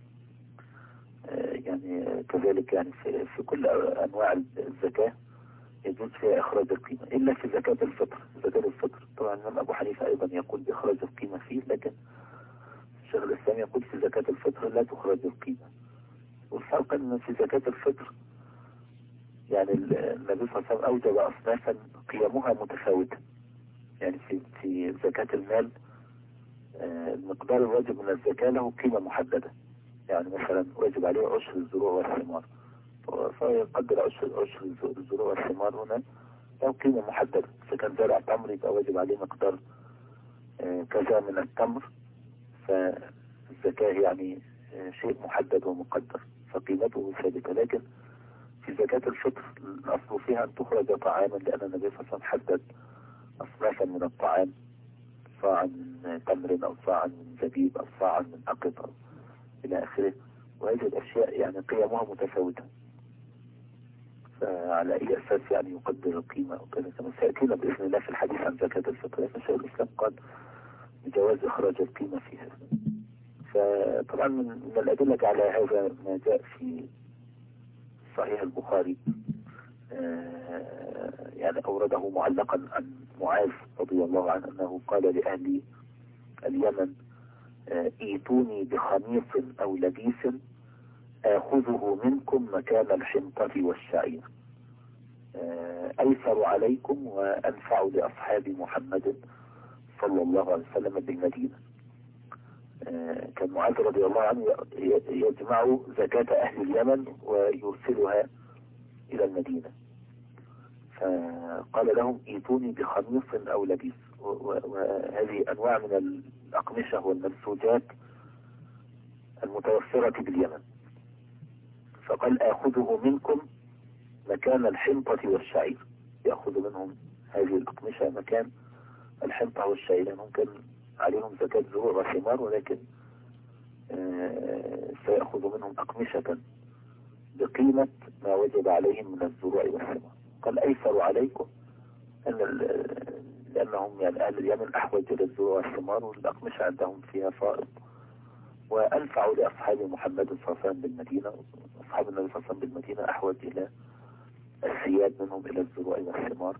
يعني كذلك يعني في, في كل أنواع الزكاة يجوز فيها إخراج القيمة إلا في زكاة الفطر. زكاة الفطر طبعا الإمام أبو حنيفة أيضا يقول بإخراج القيمة فيه، لكن الشيخ الإسلام يقول في زكاة الفطر لا تخرج القيمة. والفرق أن في زكاة الفطر يعني النبي صلى الله عليه وسلم أوجب أصنافا قيمها متفاوتة. يعني في في زكاة المال المقدار الواجب من الزكاة له قيمة محددة، يعني مثلا واجب عليه عشر الزروع والثمار، فيقدر عشر عشر الزروع والثمار هنا له قيمة محددة. إذا كان زرع تمر يبقى واجب عليه مقدار كذا من التمر، فالزكاة يعني شيء محدد ومقدر فقيمته ثابتة. لكن في زكاة الفطر الأصل فيها أن تخرج طعاما، لأن النبي صلى الله عليه وسلم حدد أصنافا من الطعام، صاعا من تمر أو صاعا من زبيب أو صاعا من أقط إلى آخره. وهذه الأشياء يعني قيمها متفاوتة، فعلى أي أساس يعني يقدر القيمة أو كذا كما سيأتينا بإذن الله في الحديث عن زكاة الفطر. لكن شيخ الإسلام قال بجواز إخراج القيمة فيها. فطبعا من الأدلة على هذا ما جاء في صحيح البخاري يعني أورده معلقا عن معاذ رضي الله عنه أنه قال لأهل اليمن ايتوني بخميص أو لبيس آخذه منكم مكان الحنطة والشعير، أيسر عليكم وأنفع لأصحاب محمد صلى الله عليه وسلم بالمدينة. كان معاذ رضي الله عنه يجمع زكاة أهل اليمن ويرسلها إلى المدينة، فقال لهم ايتوني بخميص أو لبيس، وهذه أنواع من الأقمشة والمنسوجات المتوفرة باليمن. فقال آخذه منكم مكان الحنطة والشعير، يأخذ منهم هذه الأقمشة مكان الحنطة والشعير، يعني ممكن عليهم زكاة زروع وثمار ولكن آه سيأخذ منهم أقمشة بقيمة ما وجب عليهم من الزروع والثمار. قال أيسر عليكم أن لأنهم يعني أهل اليمن أحوج إلى الزروع والثمار والأقمشة عندهم فيها فائض، وأنفع لأصحاب محمد صلى الله عليه وسلم بالمدينة. أصحاب النبي صلى الله عليه وسلم بالمدينة أحوج إلى الثياب منهم إلى الزروع والثمار.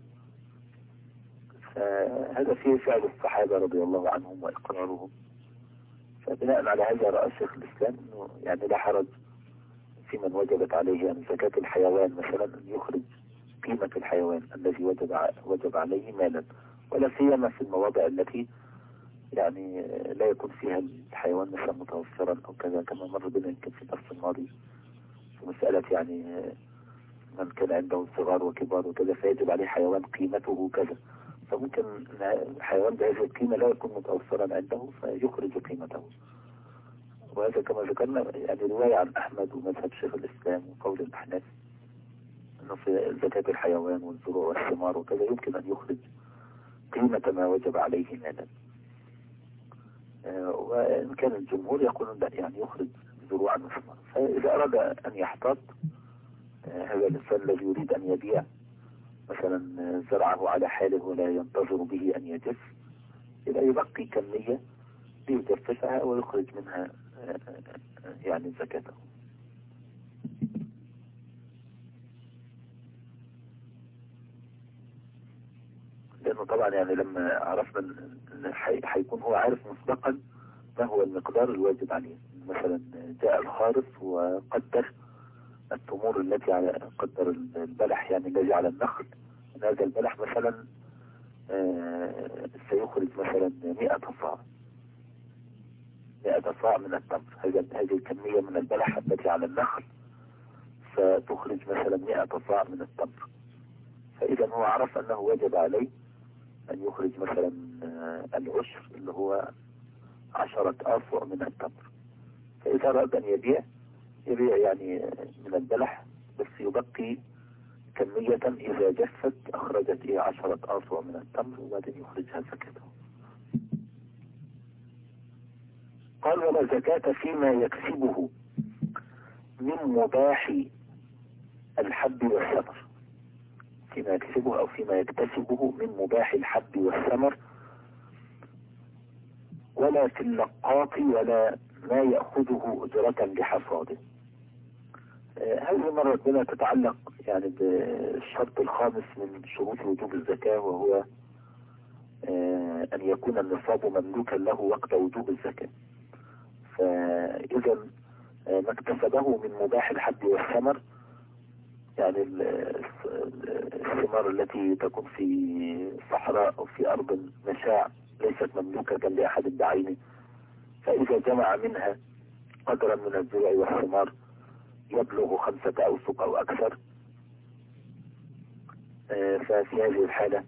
فهذا فيه فعل الصحابة رضي الله عنهم وإقرارهم. فبناء على هذا رأى شيخ الإسلام أنه يعني لا حرج في من وجبت عليه يعني زكاة الحيوان مثلا أن يخرج قيمة الحيوان الذي وجب وجب عليه مالا، ولا سيما في المواضع التي يعني لا يكون فيها الحيوان مثلا متوفرا أو كذا، كما مر بنا يمكن في الدرس الماضي في مسألة يعني من كان عنده صغار وكبار وكذا فيجب عليه حيوان قيمته كذا، فممكن الحيوان بهذه القيمة لا يكون متوفرا عنده فيخرج قيمته. وهذا كما ذكرنا يعني رواية عن أحمد ومذهب شيخ الإسلام وقول الأحناف أنه في زكاة الحيوان والزروع والثمار وكذا يمكن أن يخرج قيمة ما وجب عليه مالا. آه وإن كان الجمهور يقولون لا يعني يخرج زروعا وثمارا. فإذا أراد أن يحتاط آه هذا الإنسان الذي يريد أن يبيع مثلا زرعه على حاله ولا ينتظر به أن يجف، إذا يبقي كمية ليجففها ويخرج منها يعني زكاته. لأنه طبعا يعني لما عرفنا أن حيكون هو عارف مسبقا ما هو المقدار الواجب عليه. مثلا جاء الخارص وقدر التمور التي على قدر البلح يعني الذي على النخل، ان هذا البلح مثلا سيخرج مثلا مئة صاع مئة صاع من التمر. هذه الكمية من البلح التي على النخل ستخرج مثلا مئة صاع من التمر. فإذا هو عرف أنه وجب عليه أن يخرج مثلا العشر اللي هو عشرة آصع من التمر. فإذا أراد أن يبيع يبيع يعني من البلح، بس يبقي كمية إذا جفت أخرجت إيه عشرة آصع من التمر وبعدين يخرجها زكاته. قال ولا زكاة فيما يكسبه من مباح الحب والثمر، فيما يكسبه أو فيما يكتسبه من مباح الحب والثمر، ولا في اللقاط ولا ما يأخذه أجرة لحصاده. هذه مرة ربنا تتعلق يعني بالشرط الخامس من شروط وجوب الزكاة، وهو أن يكون النصاب مملوكا له وقت وجوب الزكاة. فإذا ما اكتسبه من مباح الحب والثمر، يعني الثمار التي تكون في صحراء أو في أرض مشاع ليست مملوكة لأحد بعينه، فإذا جمع منها قدرا من الزرع والثمار يبلغ خمسة أوسق أو أكثر، ففي هذه الحالة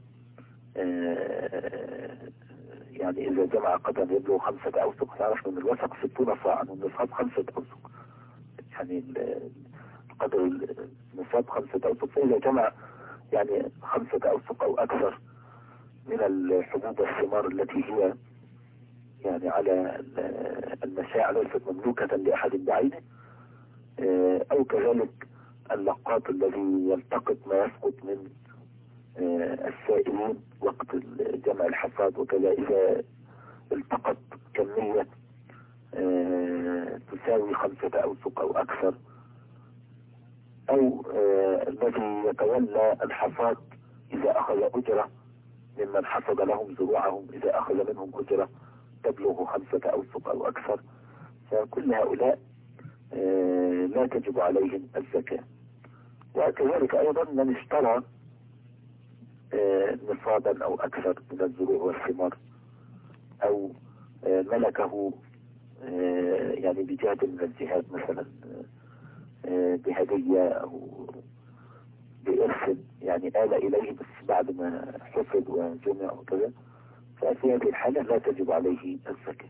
يعني إذا جمع قدرا يبلغ خمسة أوسق، تعرف من الوسق ستون صاعا والنصاب خمسة أوسق، يعني قدر النصاب خمسة أوسق. فإذا جمع يعني خمسة أوسق أو أكثر من الحبوب والثمار التي هي يعني على المشاع ليست مملوكة لأحد بعينه، أو كذلك اللقاط الذي يلتقط ما يسقط من السائلين وقت جمع الحصاد، وكذا إذا التقط كمية تساوي خمسة أوسق أو أكثر، أو الذي يتولى الحصاد إذا أخذ أجرة ممن حصد لهم زروعهم، إذا أخذ منهم أجرة تبلغ خمسة أوسق أو أكثر، فكل هؤلاء لا تجب عليهم الزكاة. وكذلك أيضا من اشترى نصابا أو أكثر من الزروع والثمار، أو ملكه يعني بجهة من الجهات، مثلا بهدية أو بإرث، يعني آل إليه بس بعد ما حفظ وجمع وكذا، ففي هذه الحالة لا تجب عليه الزكاة.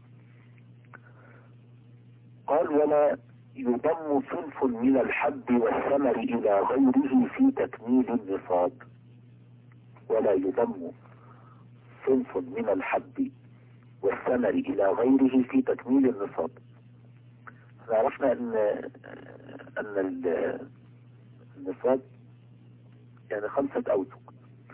قال ولا يضم صنف من الحب والثمر إلى غيره في تكميل النصاب، ولا يضم صنف من الحب والثمر إلى غيره في تكميل النصاب. عرفنا أن أن النصاب يعني خمسة أوسق،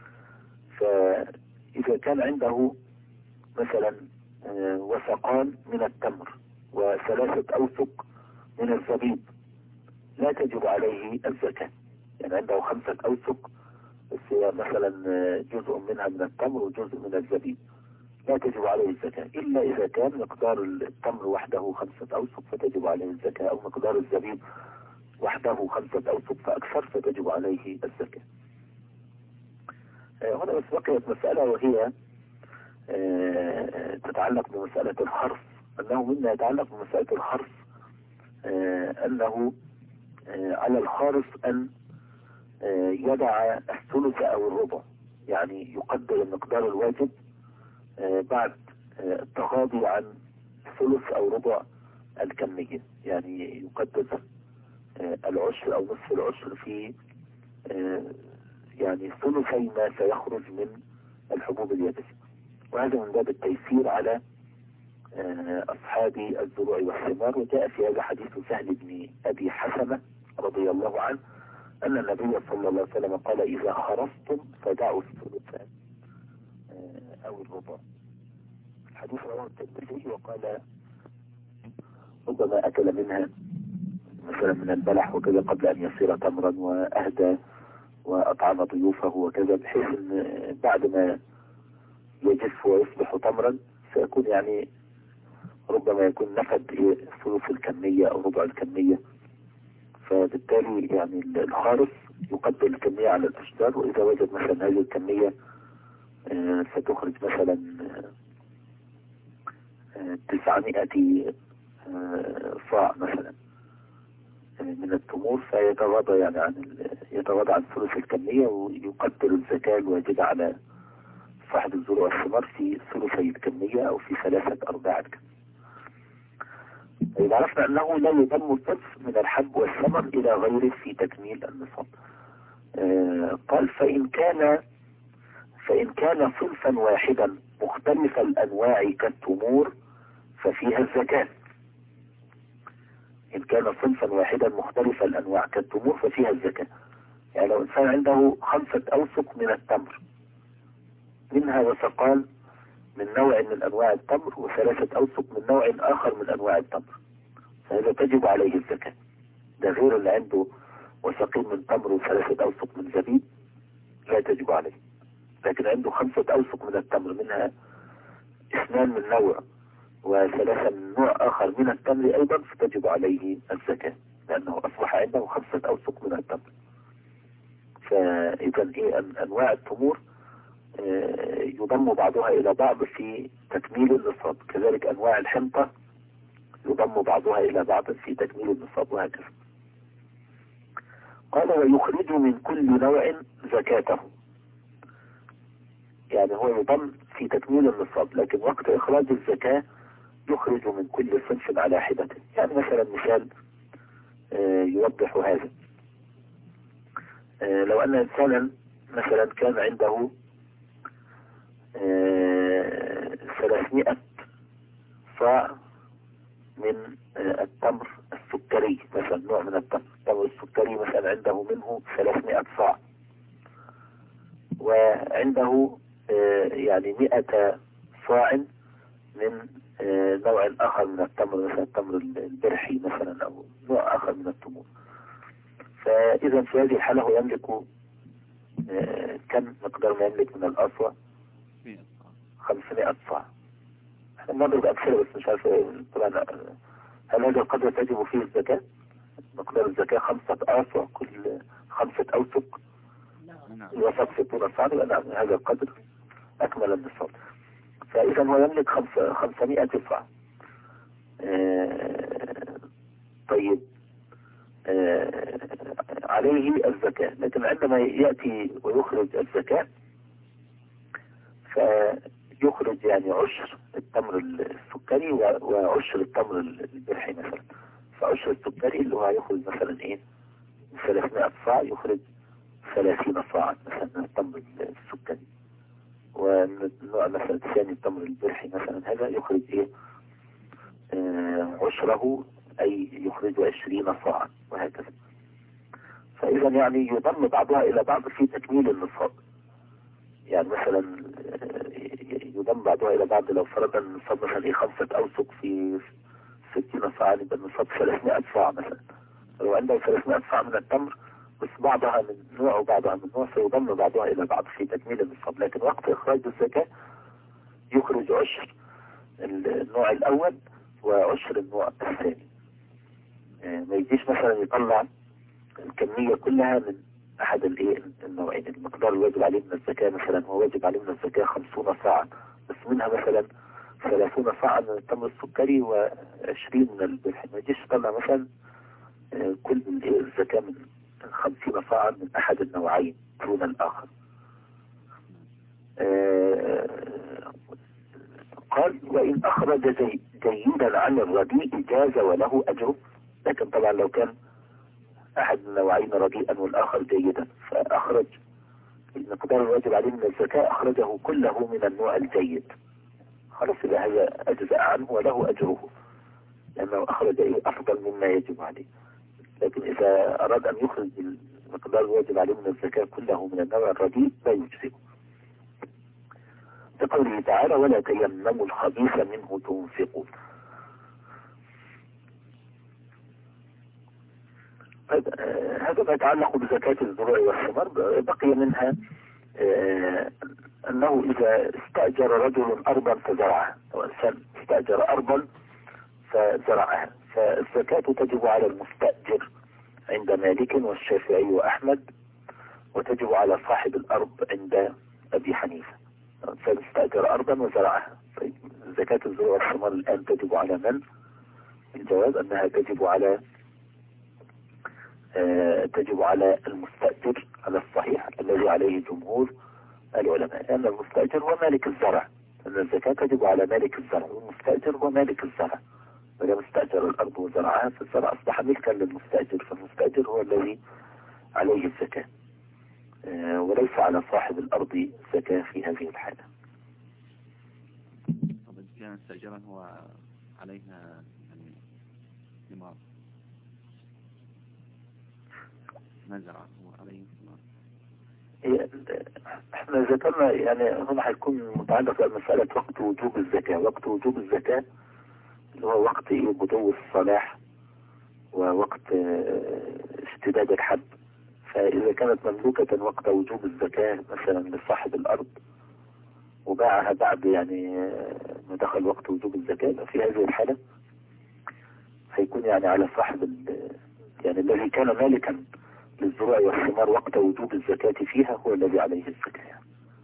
فإذا كان عنده مثلا وسقان من التمر وثلاثة أوسق من الزبيب لا تجب عليه الزكاة. يعني عنده خمسة أوسق بس مثلا جزء منها من التمر وجزء من الزبيب، لا تجب عليه الزكاة إلا إذا كان مقدار التمر وحده خمسة أوسق فتجب عليه الزكاة، أو مقدار الزبيب وحده خمسة أوسق فأكثر فتجب عليه الزكاة. هنا بس بقيت مسألة، وهي تتعلق بمسألة الحرث، أنه مما يتعلق بمسألة الحرث أنه على الخارص أن يدع الثلث أو الربع، يعني يقدر المقدار الواجب بعد التغاضي عن ثلث أو ربع الكمية، يعني يقدر العشر أو نصف العشر في يعني ثلثي ما سيخرج من الحبوب اليابسة. وهذا من باب التيسير على أصحاب الزروع والثمار. وجاء في هذا حديث سهل بن أبي حسمة رضي الله عنه أن النبي صلى الله عليه وسلم قال إذا خرجتم فدعوا الثلث أو الربع. الحديث رواه الترمذي وقال ربما أكل منها مثلا من البلح وكذا قبل أن يصير تمرا وأهدى وأطعم ضيوفه وكذا، بحيث أن بعد ما يجف ويصبح تمرا سيكون يعني ربما يكون نفد ثلث الكمية أو ربع الكمية. فبالتالي يعني الخارص يقدم الكمية على الأشجار، وإذا وجد مثلا هذه الكمية ستخرج مثلا تسعمائة صاع مثلا من التمور، فيتغاضى يعني عن يتغاضى عن ثلث الكمية ويقدر الزكاة الواجبة على صاحب الزروع والثمار في ثلثي الكمية أو في ثلاثة أرباع الكمية. إذا عرفنا أنه لا يضم الصنف من الحب والثمر إلى غيره في تكميل النصاب. آه قال فإن كان فإن كان صنفا واحدا مختلف الأنواع كالتمور ففيها الزكاة. إن كان صنفا واحدا مختلف الأنواع كالتمور ففيها الزكاة. يعني لو إنسان عنده خمسة أوسق من التمر، منها وسقان من نوع من أنواع التمر وثلاثة أوسق من نوع آخر من أنواع التمر، فهذا تجب عليه الزكاة. ده غير اللي عنده وسقين من تمر وثلاثة أوسق من زبيب لا تجب عليه. لكن عنده خمسة أوسق من التمر، منها اثنان من نوع وثلاثة من نوع آخر من التمر أيضا، فتجب عليه الزكاة لأنه أصبح عنده خمسة أوسق من التمر. فإذا إيه أنواع التمور يضم بعضها إلى بعض في تكميل النصاب، كذلك أنواع الحنطة يضم بعضها إلى بعض في تكميل النصاب وهكذا. قال ويخرج من كل نوع زكاته، يعني هو يضم في تكميل النصاب، لكن وقت إخراج الزكاة يخرج من كل صنف على حدته. يعني مثلا مثال يوضح هذا، لو أن إنسانا مثلا كان عنده ثلاثمائة صاع من التمر السكري، مثلا نوع من التمر التمر السكري مثلا عنده منه ثلاثمائة صاع، وعنده يعني مئة صاع من نوع آخر من التمر، مثلا التمر البرحي مثلا أو نوع آخر من التمور. فإذا في هذه الحالة هو يملك كم مقدار ما يملك من الأصوى؟ خمسمائة صاع. احنا بنضرب أمثلة بس مش عارف طبعا هل هذا القدر تجب فيه الزكاة؟ مقدار الزكاة خمسة أصوى، كل خمسة أوسق الوسط ستون صاع، لأن هذا القدر أكمل النصاب. فإذا هو يملك خمسمائة صاع. آه طيب آه عليه الزكاة، لكن عندما يأتي ويخرج الزكاة فيخرج يعني عشر التمر السكري وعشر التمر البرحي مثلا. فعشر السكري اللي هو يخرج مثلا ايه ثلاثمائة صاع، يخرج ثلاثين صاعا مثلا من التمر السكري. والنوع مثلا الثاني التمر البرحي مثلا هذا يخرج ايه آه عشره، اي يخرج عشرين صاعا وهكذا. فاذا يعني يضم بعضها الى بعض في تكميل النصاب. يعني مثلا يضم بعضها الى بعض، لو فرضنا النصاب مثلا ايه خمسة اوسق في ستين صاعا يبقى النصاب ثلاثمائة صاع مثلا. لو عنده ثلاثمائة صاع من التمر بس بعضها من نوع وبعضها من نوع فيضم بعضها الى بعض في تكميل النصاب. لكن وقت اخراج الزكاة يخرج عشر النوع الاول وعشر النوع الثاني. ما يجيش مثلا يطلع الكمية كلها من احد الايه النوعين. المقدار الواجب عليه من الزكاة مثلا هو واجب عليه من الزكاة خمسون صاعا، بس منها مثلا ثلاثون صاعا من التمر السكري وعشرين من البرحي. ما يجيش يطلع مثلا كل الزكاة من خمسين صاعا من احد النوعين دون الاخر. قال وإن أخرج جي جيدا عن الرديء جاز وله أجر. لكن طبعا لو كان أحد النوعين رديئا والآخر جيدا فأخرج المقدار الواجب عليه من الزكاة أخرجه كله من النوع الجيد، خلاص يبقى هذا أجزاء عنه وله أجره لأنه أخرج إيه أفضل مما يجب عليه. لكن إذا أراد أن يخرج المقدار الواجب عليه من الزكاة كله من النوع الرديء لا يجزئه، لقوله تعالى ولا تيمموا الخبيث منه تنفقون. هذا ما يتعلق بزكاة الزروع والثمار. بقي منها آه أنه إذا استأجر رجل أرضا فزرعها، أو إنسان استأجر أرضا فزرعها، فالزكاة تجب على المستأجر عند مالك والشافعي وأحمد، وتجب على صاحب الأرض عند أبي حنيفة. إنسان استأجر أرضا وزرعها، زكاة الزروع والثمار الآن تجب على من؟ الجواب أنها تجب على آه تجب على المستأجر على الصحيح الذي عليه جمهور العلماء، لأن المستأجر هو مالك الزرع، أن الزكاة تجب على مالك الزرع، والمستأجر هو مالك الزرع. ولما استأجر الأرض وزرعها فالزرع أصبح ملكا للمستأجر، فالمستأجر هو الذي عليه الزكاة، آه وليس على صاحب الأرض زكاة في هذه الحالة. طب إذا كان استأجرا هو عليها يعني ثمار، ما زرع هو عليه ثمار. احنا ذكرنا يعني هنا حيكون متعلق بمسألة وقت وجوب الزكاة. وقت وجوب الزكاة اللي هو وقت بدو الصلاح ووقت اشتداد الحب. فإذا كانت مملوكة وقت وجوب الزكاة مثلا لصاحب الأرض وباعها بعد يعني ما دخل وقت وجوب الزكاة، في هذه الحالة هيكون يعني على صاحب يعني الذي كان مالكا للزروع والثمار وقت وجوب الزكاة فيها هو الذي عليه الزكاة.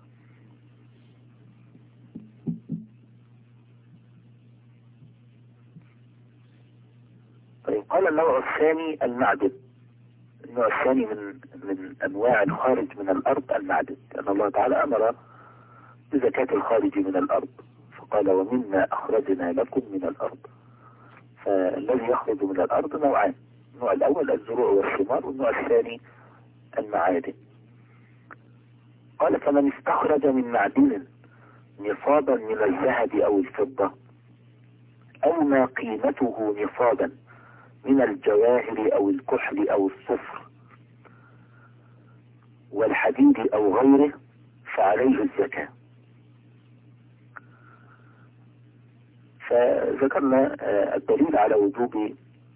طيب قال النوع الثاني المعدن. النوع الثاني من من أنواع الخارج من الأرض المعدن، لأن الله تعالى أمر بزكاة الخارج من الأرض فقال ومما أخرجنا لكم من الأرض. فالذي يخرج من الأرض نوعان، النوع الأول الزروع والثمار، والنوع الثاني المعادن. قال فمن استخرج من معدن نصابا من الذهب أو الفضة أو ما قيمته نصابا من الجواهر أو الكحل أو الصفر والحديد أو غيره فعليه الزكاة. فذكرنا الدليل على وجوب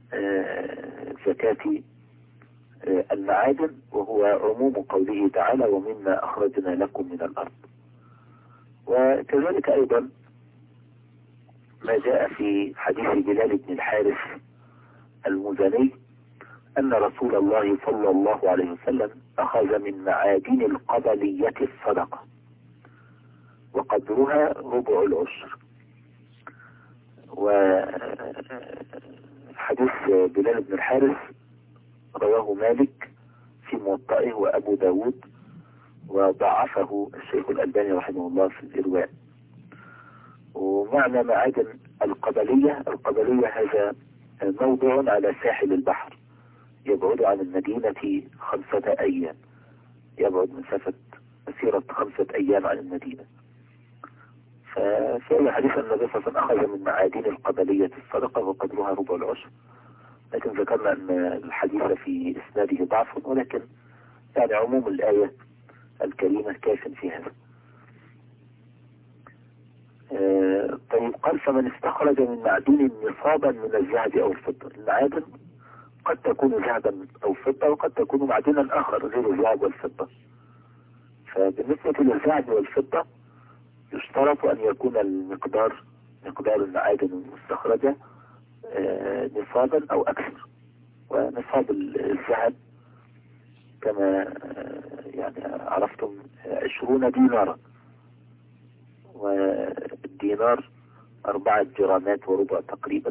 زكاة المعادن، وهو عموم قوله تعالى ومما أخرجنا لكم من الأرض. وكذلك أيضا ما جاء في حديث بلال بن الحارث المزني أن رسول الله صلى الله عليه وسلم أخذ من معادن القبلية الصدقة وقدرها ربع العشر. وحديث بلال بن الحارث رواه مالك في موطئه وأبو داود، وضعفه الشيخ الألباني رحمه الله في الإرواء. ومعنى معادن القبلية، القبلية هذا موضع على ساحل البحر يبعد عن المدينة خمسة أيام، يبعد مسافة مسيرة خمسة أيام عن المدينة. ففي حديث النبي صلى الله عليه وسلم أخذ من معادن القبلية الصدقة وقدرها ربع العشر، لكن ذكرنا أن الحديث في إسناده ضعف، ولكن يعني عموم الآية الكريمة كاف في هذا. آه طيب قال فمن استخرج من معدن نصابا من الذهب أو الفضة. المعادن قد تكون ذهبا أو فضة وقد تكون معدنا آخر غير الذهب والفضة. فبالنسبة للذهب والفضة يشترط أن يكون المقدار مقدار المعادن المستخرجة آه نصابا أو أكثر. ونصاب الذهب كما آه يعني عرفتم عشرون دينارا، والدينار أربعة جرامات وربع تقريبا،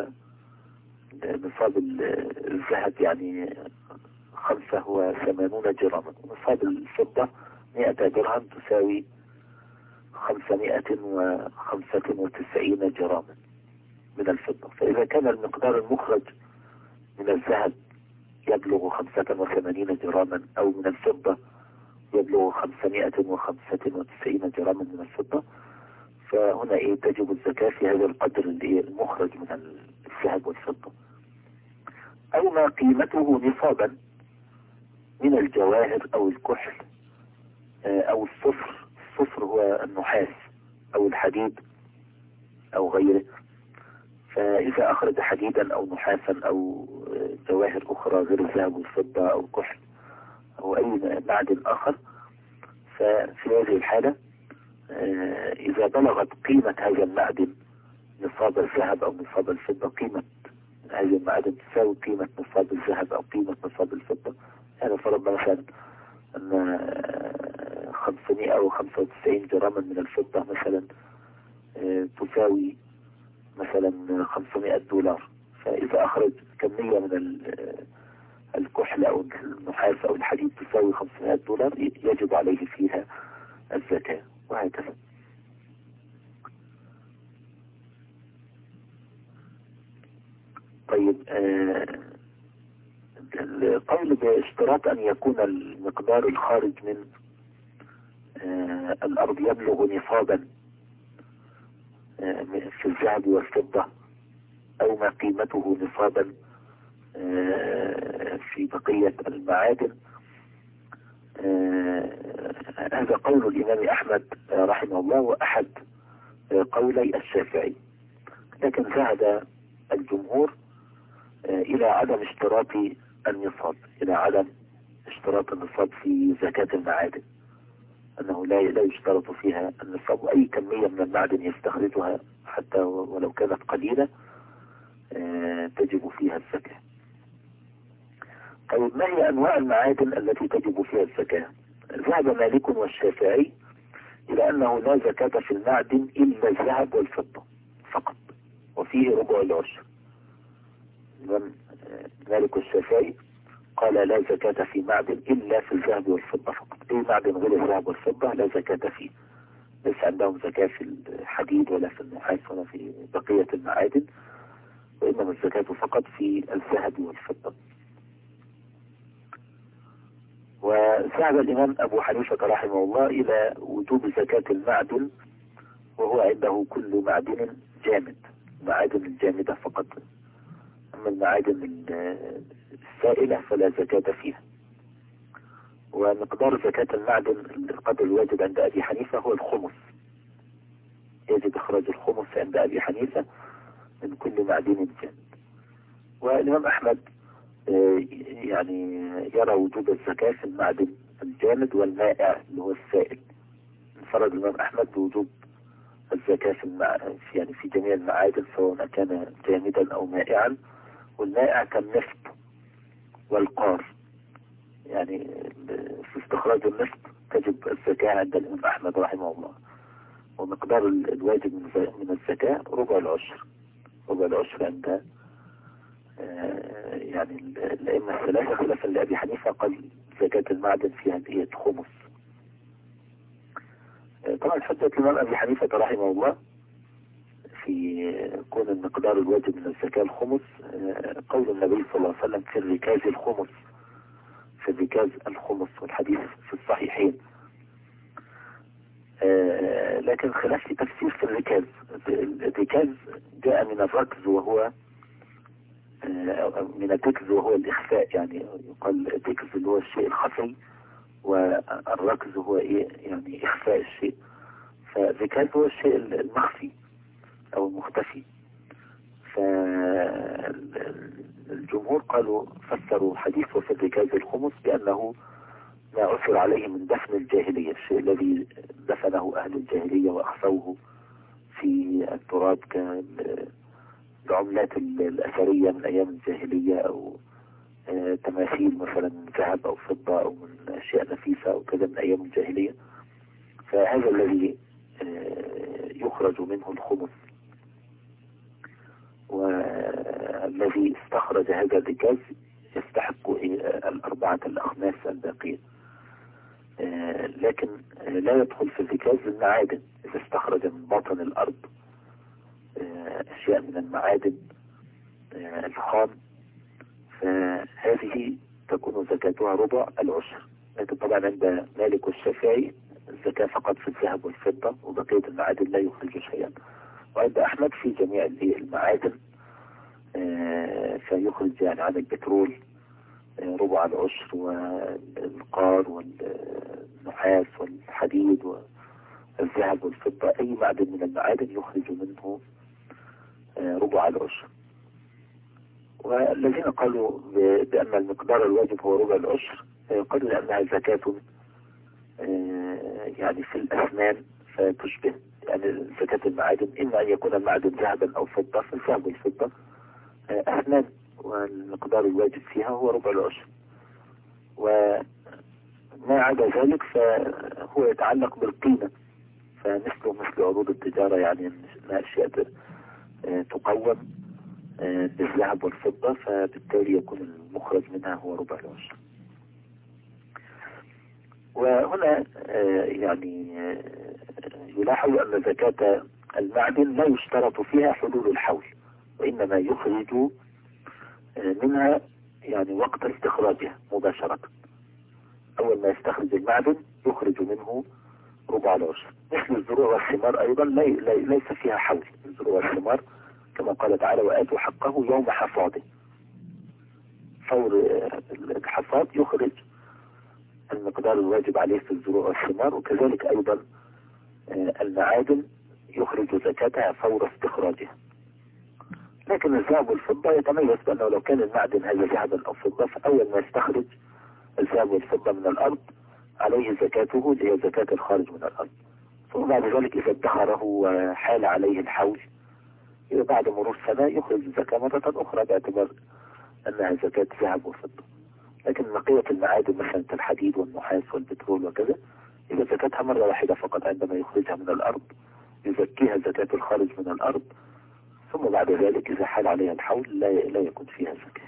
فنصاب الذهب يعني خمسة وثمانون جراما. ونصاب الفضة مئة درهم تساوي خمسمائة وخمسة وتسعين جراما من الفضة. فإذا كان المقدار المخرج من الذهب يبلغ خمسة وثمانين جراما أو من الفضة يبلغ خمسمائة وخمسة وتسعين جراما من الفضة، فهنا إيه تجب الزكاة في هذا القدر اللي المخرج من الذهب والفضة. أو ما قيمته نصابا من الجواهر أو الكحل أو الصفر. الصفر هو النحاس أو الحديد أو غيره. فإذا أخرج حديدا أو نحاسا أو جواهر أخرى غير الذهب والفضة أو الكحل أو أي معدن آخر، ففي هذه الحالة إذا بلغت قيمة هذا المعدن نصاب الذهب أو نصاب الفضة، قيمة هذه المعادن تساوي قيمة نصاب الذهب أو قيمة نصاب الفضة. يعني فرضنا مثلا أن خمسمائة أو خمسة وتسعين جراما من الفضة مثلا تساوي مثلا خمسمائة دولار، فإذا أخرج كمية من الكحل أو النحاس أو الحديد تساوي خمسمائة دولار يجب عليه فيها الزكاة، وهكذا. طيب، آه القول باشتراط أن يكون المقدار الخارج من آه الأرض يبلغ نصابا آه في الذهب والفضة أو ما قيمته نصابا آه في بقية المعادن، آه هذا قول الإمام أحمد رحمه الله وأحد آه قولي الشافعي. لكن ذهب الجمهور آه إلى عدم اشتراط النصاب، إلى عدم اشتراط النصاب في زكاة المعادن، أنه لا لا يشترط فيها النصاب، وأي كمية من المعدن يستخرجها حتى ولو كانت قليلة اه تجب فيها الزكاة. طيب، ما هي أنواع المعادن التي تجب فيها الزكاة؟ ذهب مالك والشافعي إلى أنه لا زكاة في المعدن إلا الذهب والفضة فقط، وفيه ربع العشر. مالك والشافعي قال لا زكاة في معدن إلا في الذهب والفضة فقط. أي معدن غير الذهب والفضة لا زكاة فيه، ليس عندهم زكاة في الحديد ولا في النحاس ولا في بقية المعادن، وإنما الزكاة فقط في الذهب والفضة. وذهب الإمام أبو حنيفة رحمه الله إلى وجوب زكاة المعدن، وهو عنده كل معدن جامد، معادن الجامدة فقط، أما المعادن السائلة فلا زكاة فيها. ومقدار زكاة المعدن القدر الواجب عند أبي حنيفة هو الخمس، يجب إخراج الخمس عند أبي حنيفة من كل معدن جامد. والإمام أحمد يعني يرى وجوب الزكاة في المعدن الجامد والمائع اللي هو السائل. انفرد الإمام أحمد بوجوب الزكاة في, المع... في يعني في جميع المعادن سواء كان جامدا أو مائعا، والمائع كالنفط والقار، يعني في استخراج النفط تجب الزكاة عند الإمام أحمد رحمه الله. ومقدار الواجب من الزكاة ربع العشر، ربع العشر عند يعني الأئمة الثلاثة خلافا لأبي حنيفة قال زكاة المعدن فيها هي خمس. طبعا حجة الإمام أبي حنيفة رحمه الله في كون المقدار الواجب من الزكاة الخمس قول النبي صلى الله عليه وسلم في الركاز الخمس، في الركاز الخمس، والحديث في الصحيحين. لكن خلاف في تفسير في الركاز. الركاز جاء من الركز وهو من الركز وهو الإخفاء، يعني يقال الركز اللي هو الشيء الخفي، والركز هو إيه يعني إخفاء الشيء. فالركاز هو الشيء المخفي أو المختفي. فالجمهور قالوا فسروا حديث وفي الركاز الخمس بأنه ما أثر عليه من دفن الجاهلية، الشيء الذي دفنه أهل الجاهلية وأخفوه في التراب كالعملات الأثرية من أيام الجاهلية، أو آه تماثيل مثلا من ذهب أو فضة أو من أشياء نفيسة أو كذا من أيام الجاهلية. فهذا الذي آه يخرج منه الخمس، والذي استخرج هذا الركاز يستحق الأربعة الأخماس الباقية. آه لكن آه لا يدخل في الركاز المعادن. إذا استخرج من باطن الأرض آه أشياء من المعادن آه الخام فهذه تكون زكاتها ربع العشر. لكن طبعا عند مالك والشافعي الزكاة فقط في الذهب والفضة، وبقية المعادن لا يخرج شيئا. وعند أحمد في جميع المعادن آه فيخرج يعني عن البترول ربع العشر، والقار والنحاس والحديد والذهب والفضة، أي معدن من المعادن يخرج منه ربع العشر. والذين قالوا بأن المقدار الواجب هو ربع العشر قالوا لأنها زكاة يعني في الأثمان فتشبه يعني زكاة المعادن، إما أن يكون المعدن ذهبا أو فضة، فالذهب والفضة أثمان والمقدار الواجب فيها هو ربع العشر. وما عدا ذلك فهو يتعلق بالقيمة، فمثله مثل عروض التجارة، يعني أشياء تقوم بالذهب والفضة، فبالتالي يكون المخرج منها هو ربع العشر. وهنا يعني يلاحظ أن زكاة المعدن لا يشترط فيها حلول الحول، وإنما يخرج منها يعني وقت استخراجها مباشرة. أول ما يستخرج المعدن يخرج منه ربع العشر. مثل الزروع والثمار أيضا لي ليس فيها حول. الزروع والثمار كما قال تعالى وآتوا حقه يوم حصاده، فور الحصاد يخرج المقدار الواجب عليه في الزروع والثمار، وكذلك أيضا المعادن يخرج زكاتها فور استخراجها. لكن الذهب والفضة يتميز بأنه لو كان المعدن هذا ذهبا أو فضة، فأول ما يستخرج الذهب والفضة من الأرض عليه زكاته اللي هي زكاة الخارج من الأرض. ثم بعد ذلك إذا ادخره وحال عليه الحول إذا بعد مرور سنة يخرج الزكاة مرة أخرى باعتبار أنها زكاة ذهب وفضة. لكن بقية المعادن مثلا الحديد والنحاس والبترول وكذا إذا زكاتها مرة واحدة فقط عندما يخرجها من الأرض يزكيها زكاة الخارج من الأرض، ثم بعد ذلك إذا حال عليها الحول لا لا يكون فيها زكاة.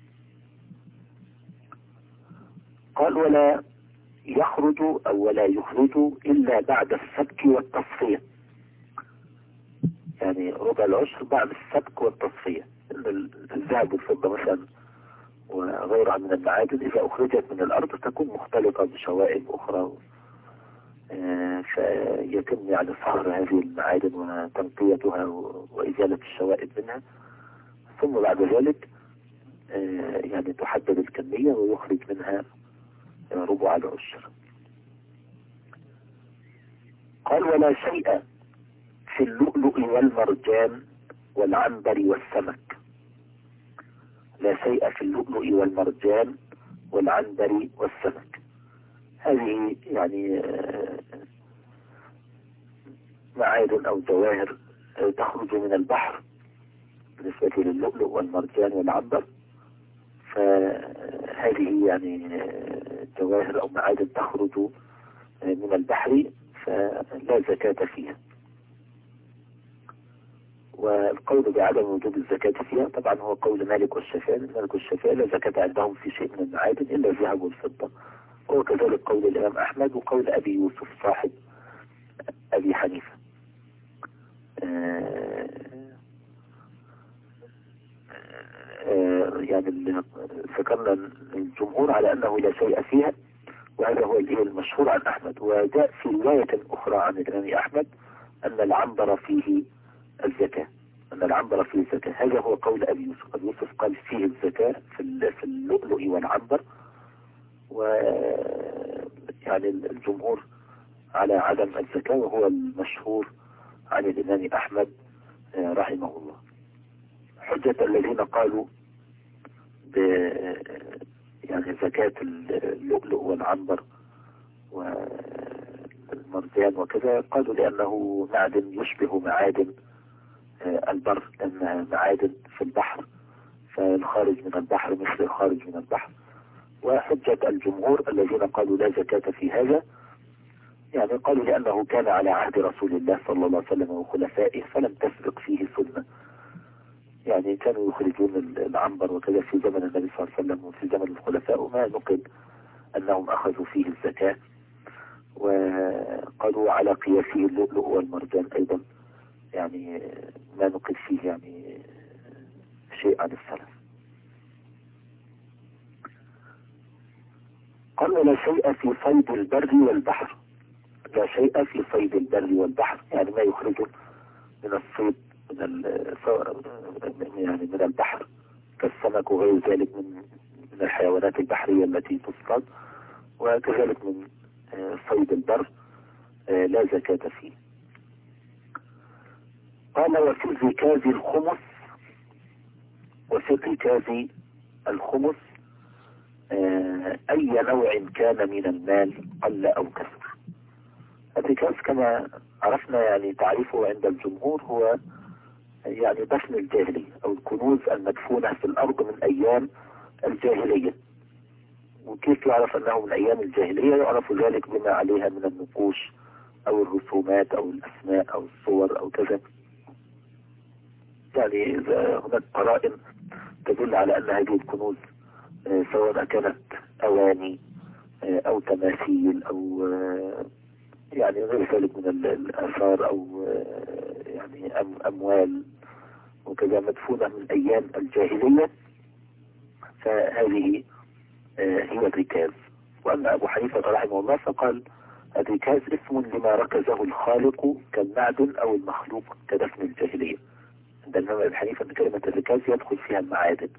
قال ولا يخرج أو ولا يخرج إلا بعد السبك والتصفية، يعني ربع العشر بعد السبك والتصفية. الذهب والفضة مثلا وغيرها من المعادن إذا أخرجت من الأرض تكون مختلطة بشوائب أخرى، فيتم يعني صهر هذه المعادن وتنقيتها وإزالة الشوائب منها، ثم بعد ذلك يعني تحدد الكمية ويخرج منها ربع العشر. قال ولا شيء في اللؤلؤ والمرجان والعنبر والسمك. لا شيء في اللؤلؤ والمرجان والعنبر والسمك، هذه يعني معادن أو جواهر تخرج من البحر بالنسبة للؤلؤ والمرجان والعنبر، فهذه يعني جواهر أو معادن تخرج من البحر فلا زكاة فيها. والقول بعدم وجود الزكاة فيها طبعا هو قول مالك والشافعي. مالك والشافعي لا زكاة عندهم في شيء من المعادن إلا الذهب والفضة، وكذلك قول الإمام أحمد وقول أبي يوسف صاحب أبي حنيفة. آه آه يعني ذكرنا الجمهور على أنه لا شيء فيها، وهذا هو المشهور عن أحمد. وجاء في رواية أخرى عن الإمام أحمد أن العنبر فيه الزكاة، أن العنبر فيه الزكاة. هذا هو قول أبي يوسف. أبي يوسف قال فيه الزكاة في في اللؤلؤ والعنبر، ويعني الجمهور على عدم الزكاة، وهو المشهور عن الإمام أحمد رحمه الله. حجة الذين قالوا ب يعني زكاة اللؤلؤ والعنبر والمرجان وكذا قالوا لأنه معدن يشبه معادن البر، لأنها معادن في البحر، فالخارج من البحر مثل الخارج من البحر. وحجة الجمهور الذين قالوا لا زكاة في هذا يعني قالوا لأنه كان على عهد رسول الله صلى الله عليه وسلم وخلفائه فلم تسبق فيه سنة، يعني كانوا يخرجون العنبر وكذا في زمن النبي صلى الله عليه وسلم وفي زمن الخلفاء، وما نقل أنهم أخذوا فيه الزكاة. وقالوا على قياسه اللؤلؤ والمرجان أيضا يعني ما نقل فيه يعني شيء عن السلف. قال ولا شيء في صيد البر والبحر. لا شيء في صيد البر والبحر يعني ما يخرجه من الصيد من يعني من البحر كالسمك وغير ذلك من من الحيوانات البحرية التي تصطاد، وكذلك من صيد البر لا زكاة فيه. قال وفي الركاز الخمس، وفي الركاز الخمس أي نوع كان من المال قل أو كثر. الركاز كما عرفنا يعني تعريفه عند الجمهور هو يعني دفن الجاهلية أو الكنوز المدفونة في الأرض من أيام الجاهلية. وكيف يعرف أنه من أيام الجاهلية؟ يعرف ذلك بما عليها من النقوش أو الرسومات أو الأسماء أو الصور أو كذا. يعني إذا هناك قرائن تدل على أن هذه الكنوز سواء كانت أواني أو تماثيل أو يعني غير ذلك من الآثار أو يعني أموال وكذا مدفونة من أيام الجاهلية، فهذه هي الركاز. وأما أبو حنيفة رحمه الله فقال الركاز اسم لما ركزه الخالق كالمعدن أو المخلوق كدفن الجاهلية. عند الإمام أبو حنيفة أن كلمة الركاز يدخل فيها المعادن،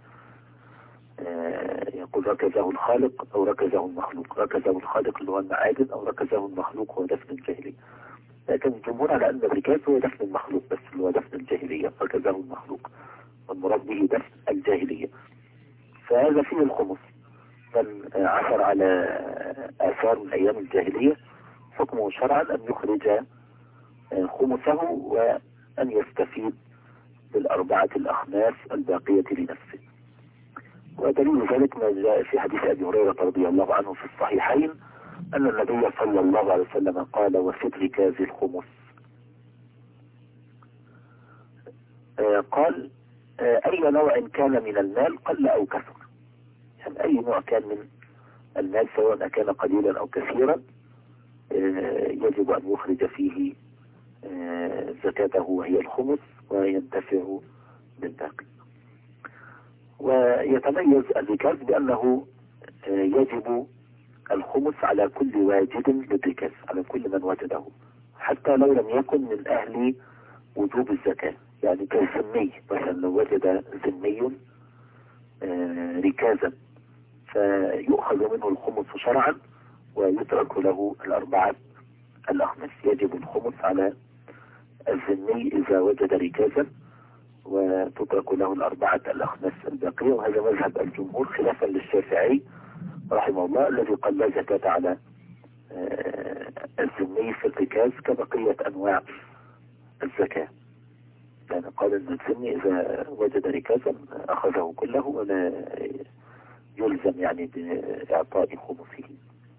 يقول ركزه الخالق أو ركزه المخلوق، ركزه الخالق اللي هو المعادن أو ركزه المخلوق هو دفن الجاهلية. لكن الجمهور على أن الركاز هو دفن المخلوق بس، اللي هو دفن الجاهلية، ركزه المخلوق والمراد به دفن الجاهلية. فهذا فيه الخمس، من عثر على آثار من أيام الجاهلية حكمه شرعا أن يخرج خمسه وأن يستفيد بالأربعة الأخماس الباقية لنفسه. ودليل ذلك ما جاء في حديث أبي هريرة رضي الله عنه في الصحيحين أن النبي صلى الله عليه وسلم قال وفي الركاز الخمس. آه قال آه أي نوع كان من المال قل أو كثر، يعني أي نوع كان من المال سواء كان قليلا أو كثيرا آه يجب أن يخرج فيه آه زكاته وهي الخمس وينتفع بالباقي. ويتميز الركاز بأنه يجب الخمس على كل واجد للركاز، على كل من وجده، حتى لو لم يكن من أهل وجوب الزكاة. يعني كالذمي مثلا، لو وجد ذمي ركازا فيؤخذ منه الخمس شرعا ويترك له الأربعة الأخمس. يجب الخمس على الذمي إذا وجد ركازا وتترك له الأربعة الأخماس الباقية. وهذا مذهب الجمهور خلافا للشافعي رحمه الله الذي قال لا زكاة على الذمي في الركاز كبقية أنواع الزكاة، يعني قال أن الذمي إذا وجد ركازا أخذه كله ولا يلزم يعني بإعطاء خمسه.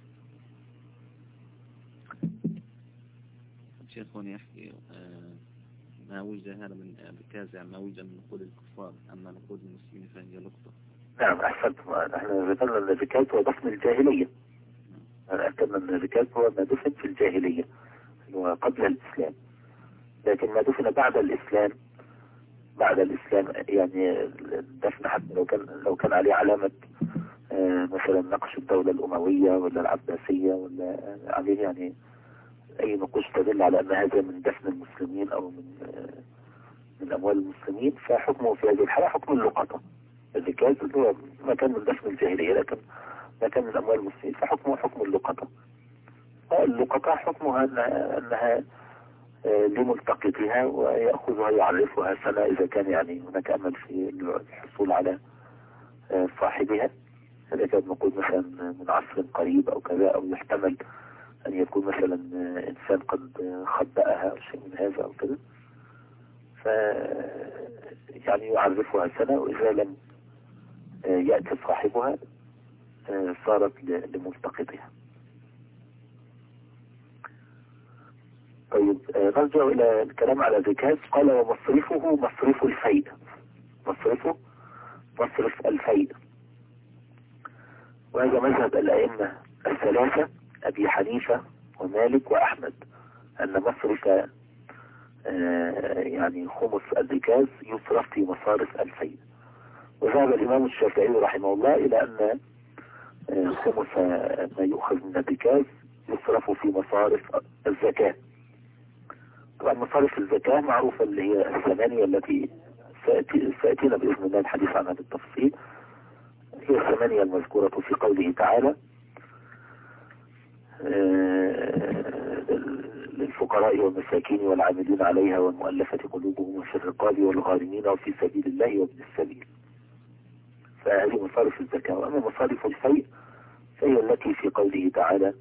شيخنا يحكي ما وجد هذا من الركاز، يعني ما وجد من نقود الكفار، أما نقود المسلمين فهي لقطة. نعم أحسنت. نحن ذكرنا أن الركاز هو دفن الجاهلية، أكدنا أن الركاز هو ما دفن في الجاهلية قبل الإسلام. لكن ما دفن بعد الإسلام، بعد الإسلام يعني الدفن حتى لو كان لو كان عليه علامة مثلا نقش الدولة الأموية ولا العباسية ولا عليه يعني أي نقوش تدل على أن هذا من دفن المسلمين أو من من أموال المسلمين، فحكمه في هذه الحالة حكم اللقطة. الركاز اللي هو ما كان من دفن الجاهلية لكن ما كان من أموال المسلمين فحكمه حكم اللقطة. اللقطة حكمها أنها لملتقطها ويأخذها يعرفها سنة إذا كان يعني هناك أمل في الحصول على صاحبها. إذا كان نقول مثلا من عصر قريب أو كذا، أو يحتمل أن يكون مثلا إنسان قد خبأها أو شيء من هذا أو كذا، ف يعني يعرفها سنة، وإذا لم يأتي صاحبها صارت لملتقطها. طيب نرجع إلى الكلام على الركاز. قال ومصرفه مصرف الفيء، مصرفه مصرف الفيء. وهذا مذهب الأئمة الثلاثة أبي حنيفة ومالك وأحمد، أن مصرف يعني خمس الركاز يصرف في مصارف الفيء. وذهب الإمام الشافعي رحمه الله إلى أن خمس ما يؤخذ من الركاز يصرف في مصارف الزكاة. طبعا مصارف الزكاة معروفة اللي هي الثمانية التي سأتينا بإذن الله الحديث عنها بالتفصيل. هي الثمانية المذكورة في قوله تعالى للفقراء والمساكين والعاملين عليها والمؤلفة قلوبهم وفي الرقاب والغارمين وفي سبيل الله وابن السبيل. فهذه مصارف الزكاة. وأما مصارف الفيء فهي التي في قوله تعالى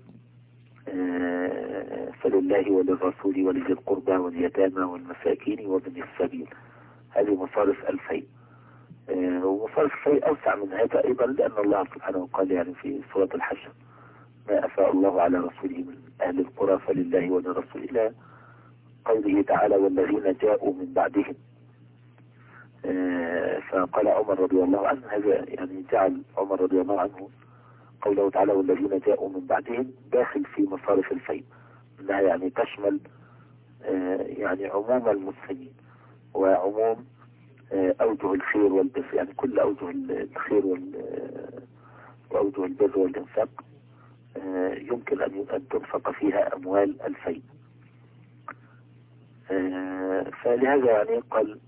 فلله وللرسول ولذي القربى واليتامى والمساكين وابن السبيل. هذه مصارف الفيء. ومصارف الفيء أوسع من هذا أيضا، لأن الله سبحانه قال يعني في سورة الحشر ما أفاء الله على رسوله من أهل القرى فلله وللرسول، إلى قوله تعالى والذين جاءوا من بعدهم. فقال عمر رضي الله عنه، هذا يعني جعل عمر رضي الله عنه قوله تعالى والذين جاءوا من بعدهم داخل في مصارف الفيء، انها يعني تشمل يعني عموم المسلمين وعموم اوجه الخير والبر، يعني كل اوجه الخير واوجه البر والانفاق يمكن ان تنفق فيها اموال الفيء. فلهذا يعني قال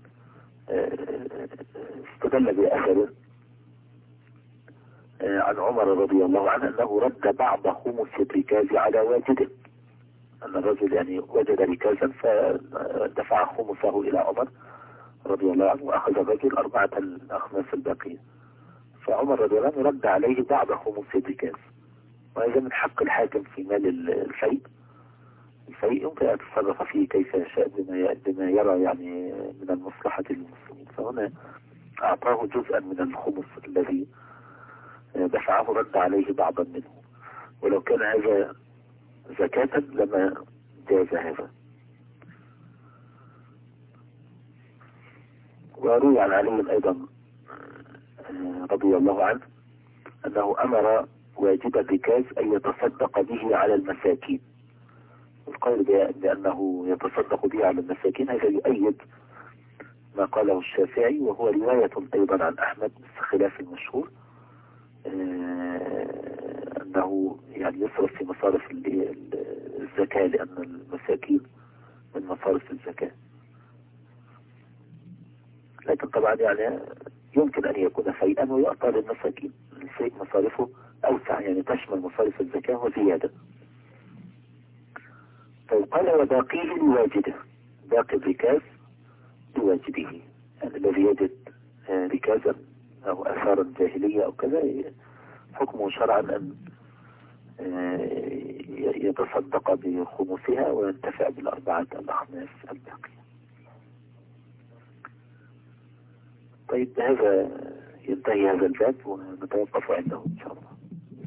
استدل بأثر عن عمر رضي الله عنه أنه رد بعض خمس الركاز على واجده، أن الرجل يعني وجد ركازا فدفع خمسه إلى عمر رضي الله عنه وأخذ الرجل أربعة الأخماس الباقية، فعمر رضي الله عنه رد عليه بعض خمس الركاز. وهذا من حق الحاكم في مال الفيء. الفيء يمكن أن يتصرف فيه كيف يشاء بما بما يرى يعني من المصلحة للمسلمين، فهنا أعطاه جزءا من الخمس الذي دفعه رد عليه بعضا منه، ولو كان هذا زكاة لما جاز هذا. وروي عن علي أيضا رضي الله عنه أنه أمر واجب الركاز أن يتصدق به على المساكين. القول بأنه يتصدق به على المساكين هذا يؤيد ما قاله الشافعي، وهو رواية أيضا عن أحمد خلاف المشهور أنه يعني يصرف في مصارف الزكاة، لأن المساكين من مصارف الزكاة. لكن طبعا يعني يمكن أن يكون فيئا ويعطى للمساكين، الفيء مصارفه أوسع يعني تشمل مصارف الزكاة وزيادة. طيب قال وباقيه لواجده، باقي الركاز لواجده، يعني الذي يجد ركازا أو أثارا جاهلية أو كذا حكمه شرعا أن يتصدق بخمسها وينتفع بالأربعة الأخماس الباقية. طيب هذا ينتهي هذا الباب ونتوقف عنده إن شاء الله.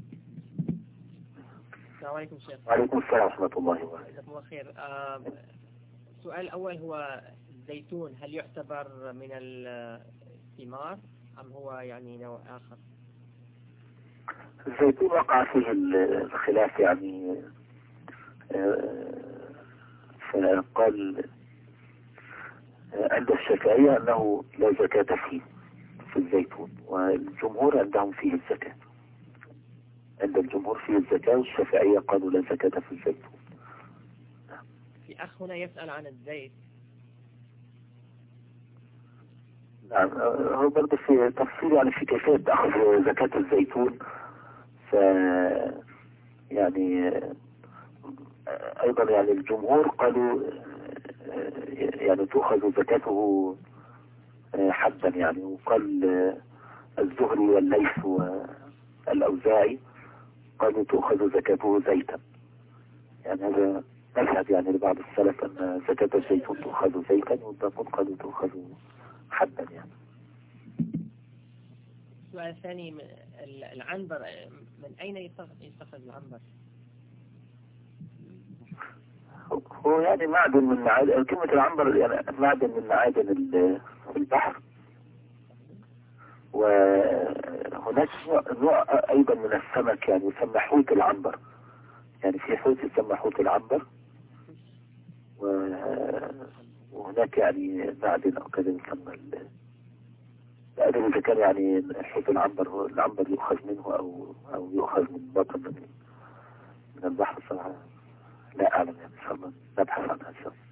السلام عليكم شيخ. وعليكم السلام ورحمة الله وبركاته. جزاكم الله خير. السؤال الأول هو الزيتون هل يعتبر من الثمار أم هو يعني نوع آخر؟ الزيتون وقع فيه الخلاف يعني، فقال عند الشافعية أنه لا زكاة فيه في الزيتون، والجمهور عندهم فيه الزكاة. عند الجمهور فيه الزكاة والشافعية قالوا لا زكاة في الزيتون. في أخ هنا يسأل عن الزيت. نعم، هو برضه في تفصيل يعني في كيفية أخذ زكاة الزيتون. ف يعني أيضا يعني الجمهور قالوا يعني تؤخذ زكاته حبا يعني، وقال الزهري والليث والأوزاعي قالوا تؤخذ زكاته زيتا. يعني هذا مذهب يعني لبعض السلف أن زكاة الزيتون تؤخذ زيتا، والباقون قالوا تؤخذ حبا يعني. السؤال الثاني العنبر، من أين يستخرج العنبر؟ هو يعني معدن من معادن، كلمة العنبر يعني معدن من معادن البحر. وهناك نوع أيضا من السمك يعني يسمى حوت العنبر، يعني في حوت يسمى حوت العنبر، وهناك يعني معدن أو كذا يسمى. لا أدري إذا كان يعني حوت العنبر هو العنبر يؤخذ منه أو أو يؤخذ من بطن من, من البحر صراحة لا أعلم يعني، إن شاء الله نبحث عنها إن شاء الله.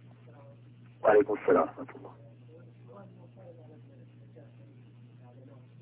وعليكم السلام ورحمة الله.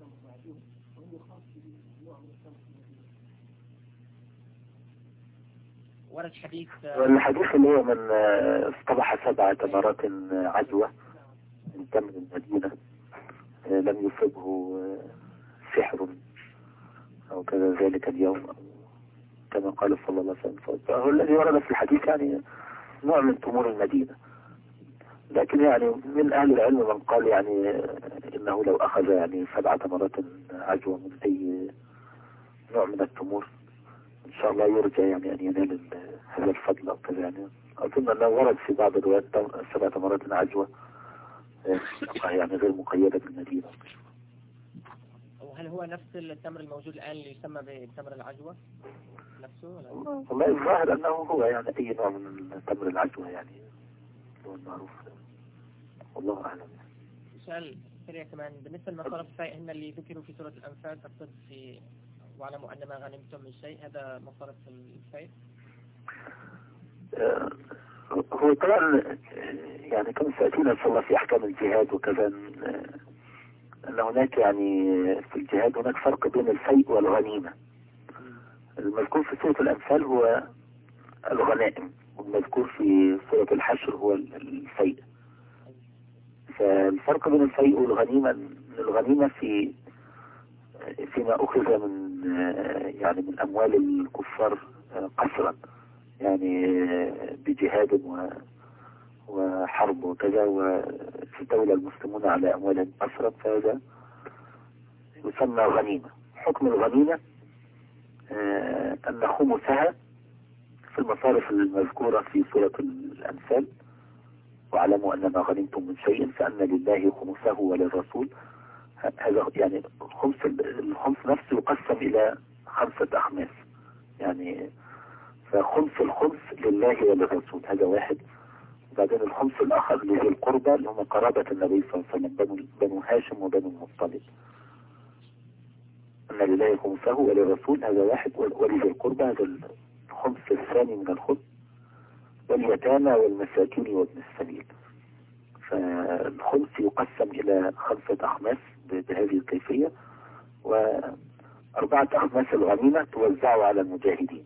ورد حديث والحديث اللي هو من اصطبح سبع تمرات عجوة من تمر المدينة لم يصبه سحر أو كذا ذلك اليوم كما قال صلى الله عليه وسلم. فهو الذي ورد في الحديث يعني نوع من تمور المدينة، لكن يعني من أهل العلم من قال يعني إنه لو أخذ يعني سبع تمرات عجوة من أي نوع من التمور إن شاء الله يرجى يعني أن ينال هذا الفضل أو كذا. يعني أظن أنه ورد في بعض الروايات سبع تمرات عجوة يعني غير مقيدة بالمدينة. وهل هو نفس التمر الموجود الآن اللي يسمى بتمر العجوة نفسه ولا؟ والله الظاهر أنه هو يعني أي نوع من التمر العجوة يعني هو المعروف، والله أعلم. سؤال سريع كمان بالنسبة لمصارف الفيء، هن اللي ذكروا في سورة الأنفال تقصد في واعلموا أن ما غنمتم من شيء، هذا مصارف الفيء؟ آه هو طبعا يعني كما سأتينا إن شاء الله في أحكام الجهاد وكذا أن هناك يعني في الجهاد هناك فرق بين الفيء والغنيمة. المذكور في سورة الأنفال هو الغنائم، والمذكور في سورة الحشر هو الفيء. فالفرق بين الفيء والغنيمة ان الغنيمة في فيما أخذ من يعني من أموال الكفار قسرا، يعني بجهاد وحرب وكذا، واستولى المسلمون على أموالهم قسرا، فهذا يسمى غنيمة. حكم الغنيمة أن خمسها في المصارف المذكورة في سورة الأنفال، واعلموا أن ما غنمتم من شيء فأن لله خمسه وللرسول. هذا يعني خمس الخمس نفسه يقسم إلى خمسة أخماس، يعني فخمس الخمس لله وللرسول هذا واحد. وبعدين الخمس الآخر لذي القربى اللي هم قرابة النبي صلى الله عليه وسلم، بنو, بنو هاشم وبنو المطلب. أن لله خمسه وللرسول هذا واحد، ولذي القربى هذا الخمس الثاني من الخمس، واليتامى والمساكين وابن السبيل. فالخمس يقسم إلى خمسة أخماس بهذه الكيفية، وأربعة أخماس الغنيمة توزع على المجاهدين،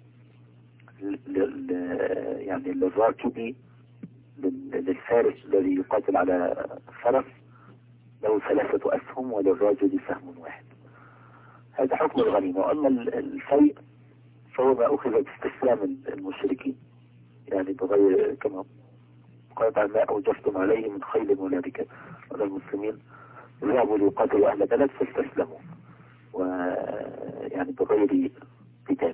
يعني للراكب للفارس الذي يقاتل على فرس له ثلاثة أسهم، وللراجل سهم واحد. هذا حكم الغنيمة. وأما الفيء فهو ما أخذ باستسلام المشركين، يعني بغير كما قال ما أوجفتم عليه من خيل ولا ركاب، ولا المسلمين ذهبوا ليقاتلوا أهل بلد فاستسلموا ويعني بغير قتال.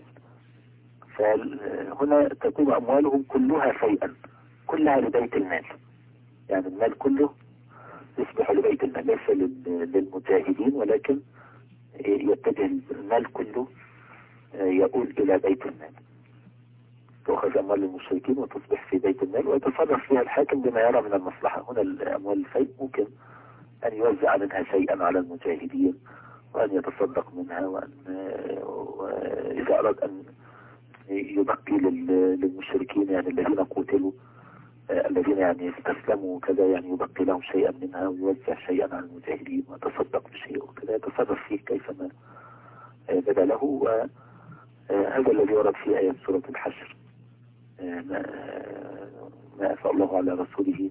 فهنا تكون أموالهم كلها فيئا، كلها لبيت المال، يعني المال كله يصبح لبيت المال، ليس للمجاهدين ولكن يتجه المال كله يقول إلى بيت المال. تأخذ أموال المشركين وتصبح في بيت المال ويتصرف فيها الحاكم بما يرى من المصلحة. هنا الأموال الفيء ممكن أن يوزع منها شيئا على المجاهدين، وأن يتصدق منها، وأن وإذا أراد أن يبقي للمشركين يعني الذين قتلوا الذين يعني استسلموا كذا، يعني يبقي لهم شيئا منها ويوزع شيئا على المجاهدين ويتصدق بشيء وكذا، يتصرف فيه كيفما بدا له. وهذا الذي ورد في آية سورة الحشر ما ما أفاء الله على رسوله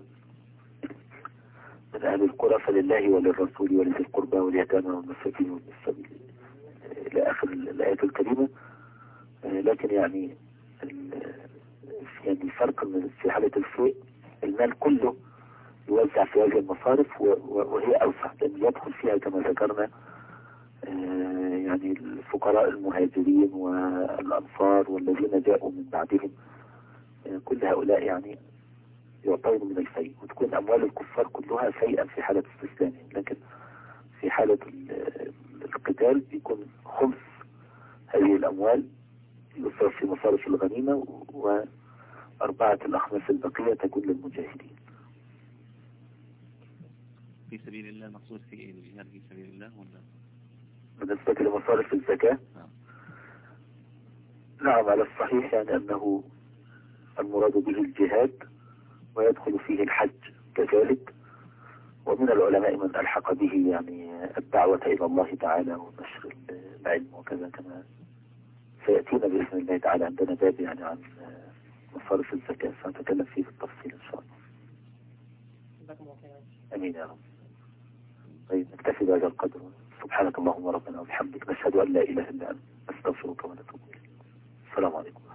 من أهل القرى فلله وللرسول ولذي القربى واليتامى والمساكين وابن السبيل إلى آخر الآيات الكريمة. لكن يعني يعني الفرق في حالة الفيء المال كله يوزع في هذه المصارف، وهي أوسع لأن يدخل فيها كما ذكرنا يعني الفقراء المهاجرين والأنصار والذين جاءوا من بعدهم، كل هؤلاء يعني يعطون من الفيء، وتكون أموال الكفار كلها فيئا في حالة استسلامهم. لكن في حالة القتال بيكون خمس هذه الأموال يصرف في مصارف الغنيمة، وأربعة الأخماس البقية تكون للمجاهدين. في سبيل الله مقصود في إيه؟ الجهاد في سبيل الله ولا؟ بالنسبة لمصارف الزكاة نعم, نعم على الصحيح، يعني أنه المراد به الجهاد ويدخل فيه الحج كذلك، ومن العلماء من ألحق به يعني الدعوة إلى الله تعالى ونشر العلم وكذا، كما سيأتينا بإذن الله تعالى عندنا باب يعني عن مصارف الزكاة سنتكلم فيه بالتفصيل إن شاء الله. أمين يا رب. طيب نكتفي بهذا القدر. سبحانك اللهم ربنا وبحمدك، نشهد أن لا إله إلا أنت، نستغفرك ونتوب إليك. السلام عليكم.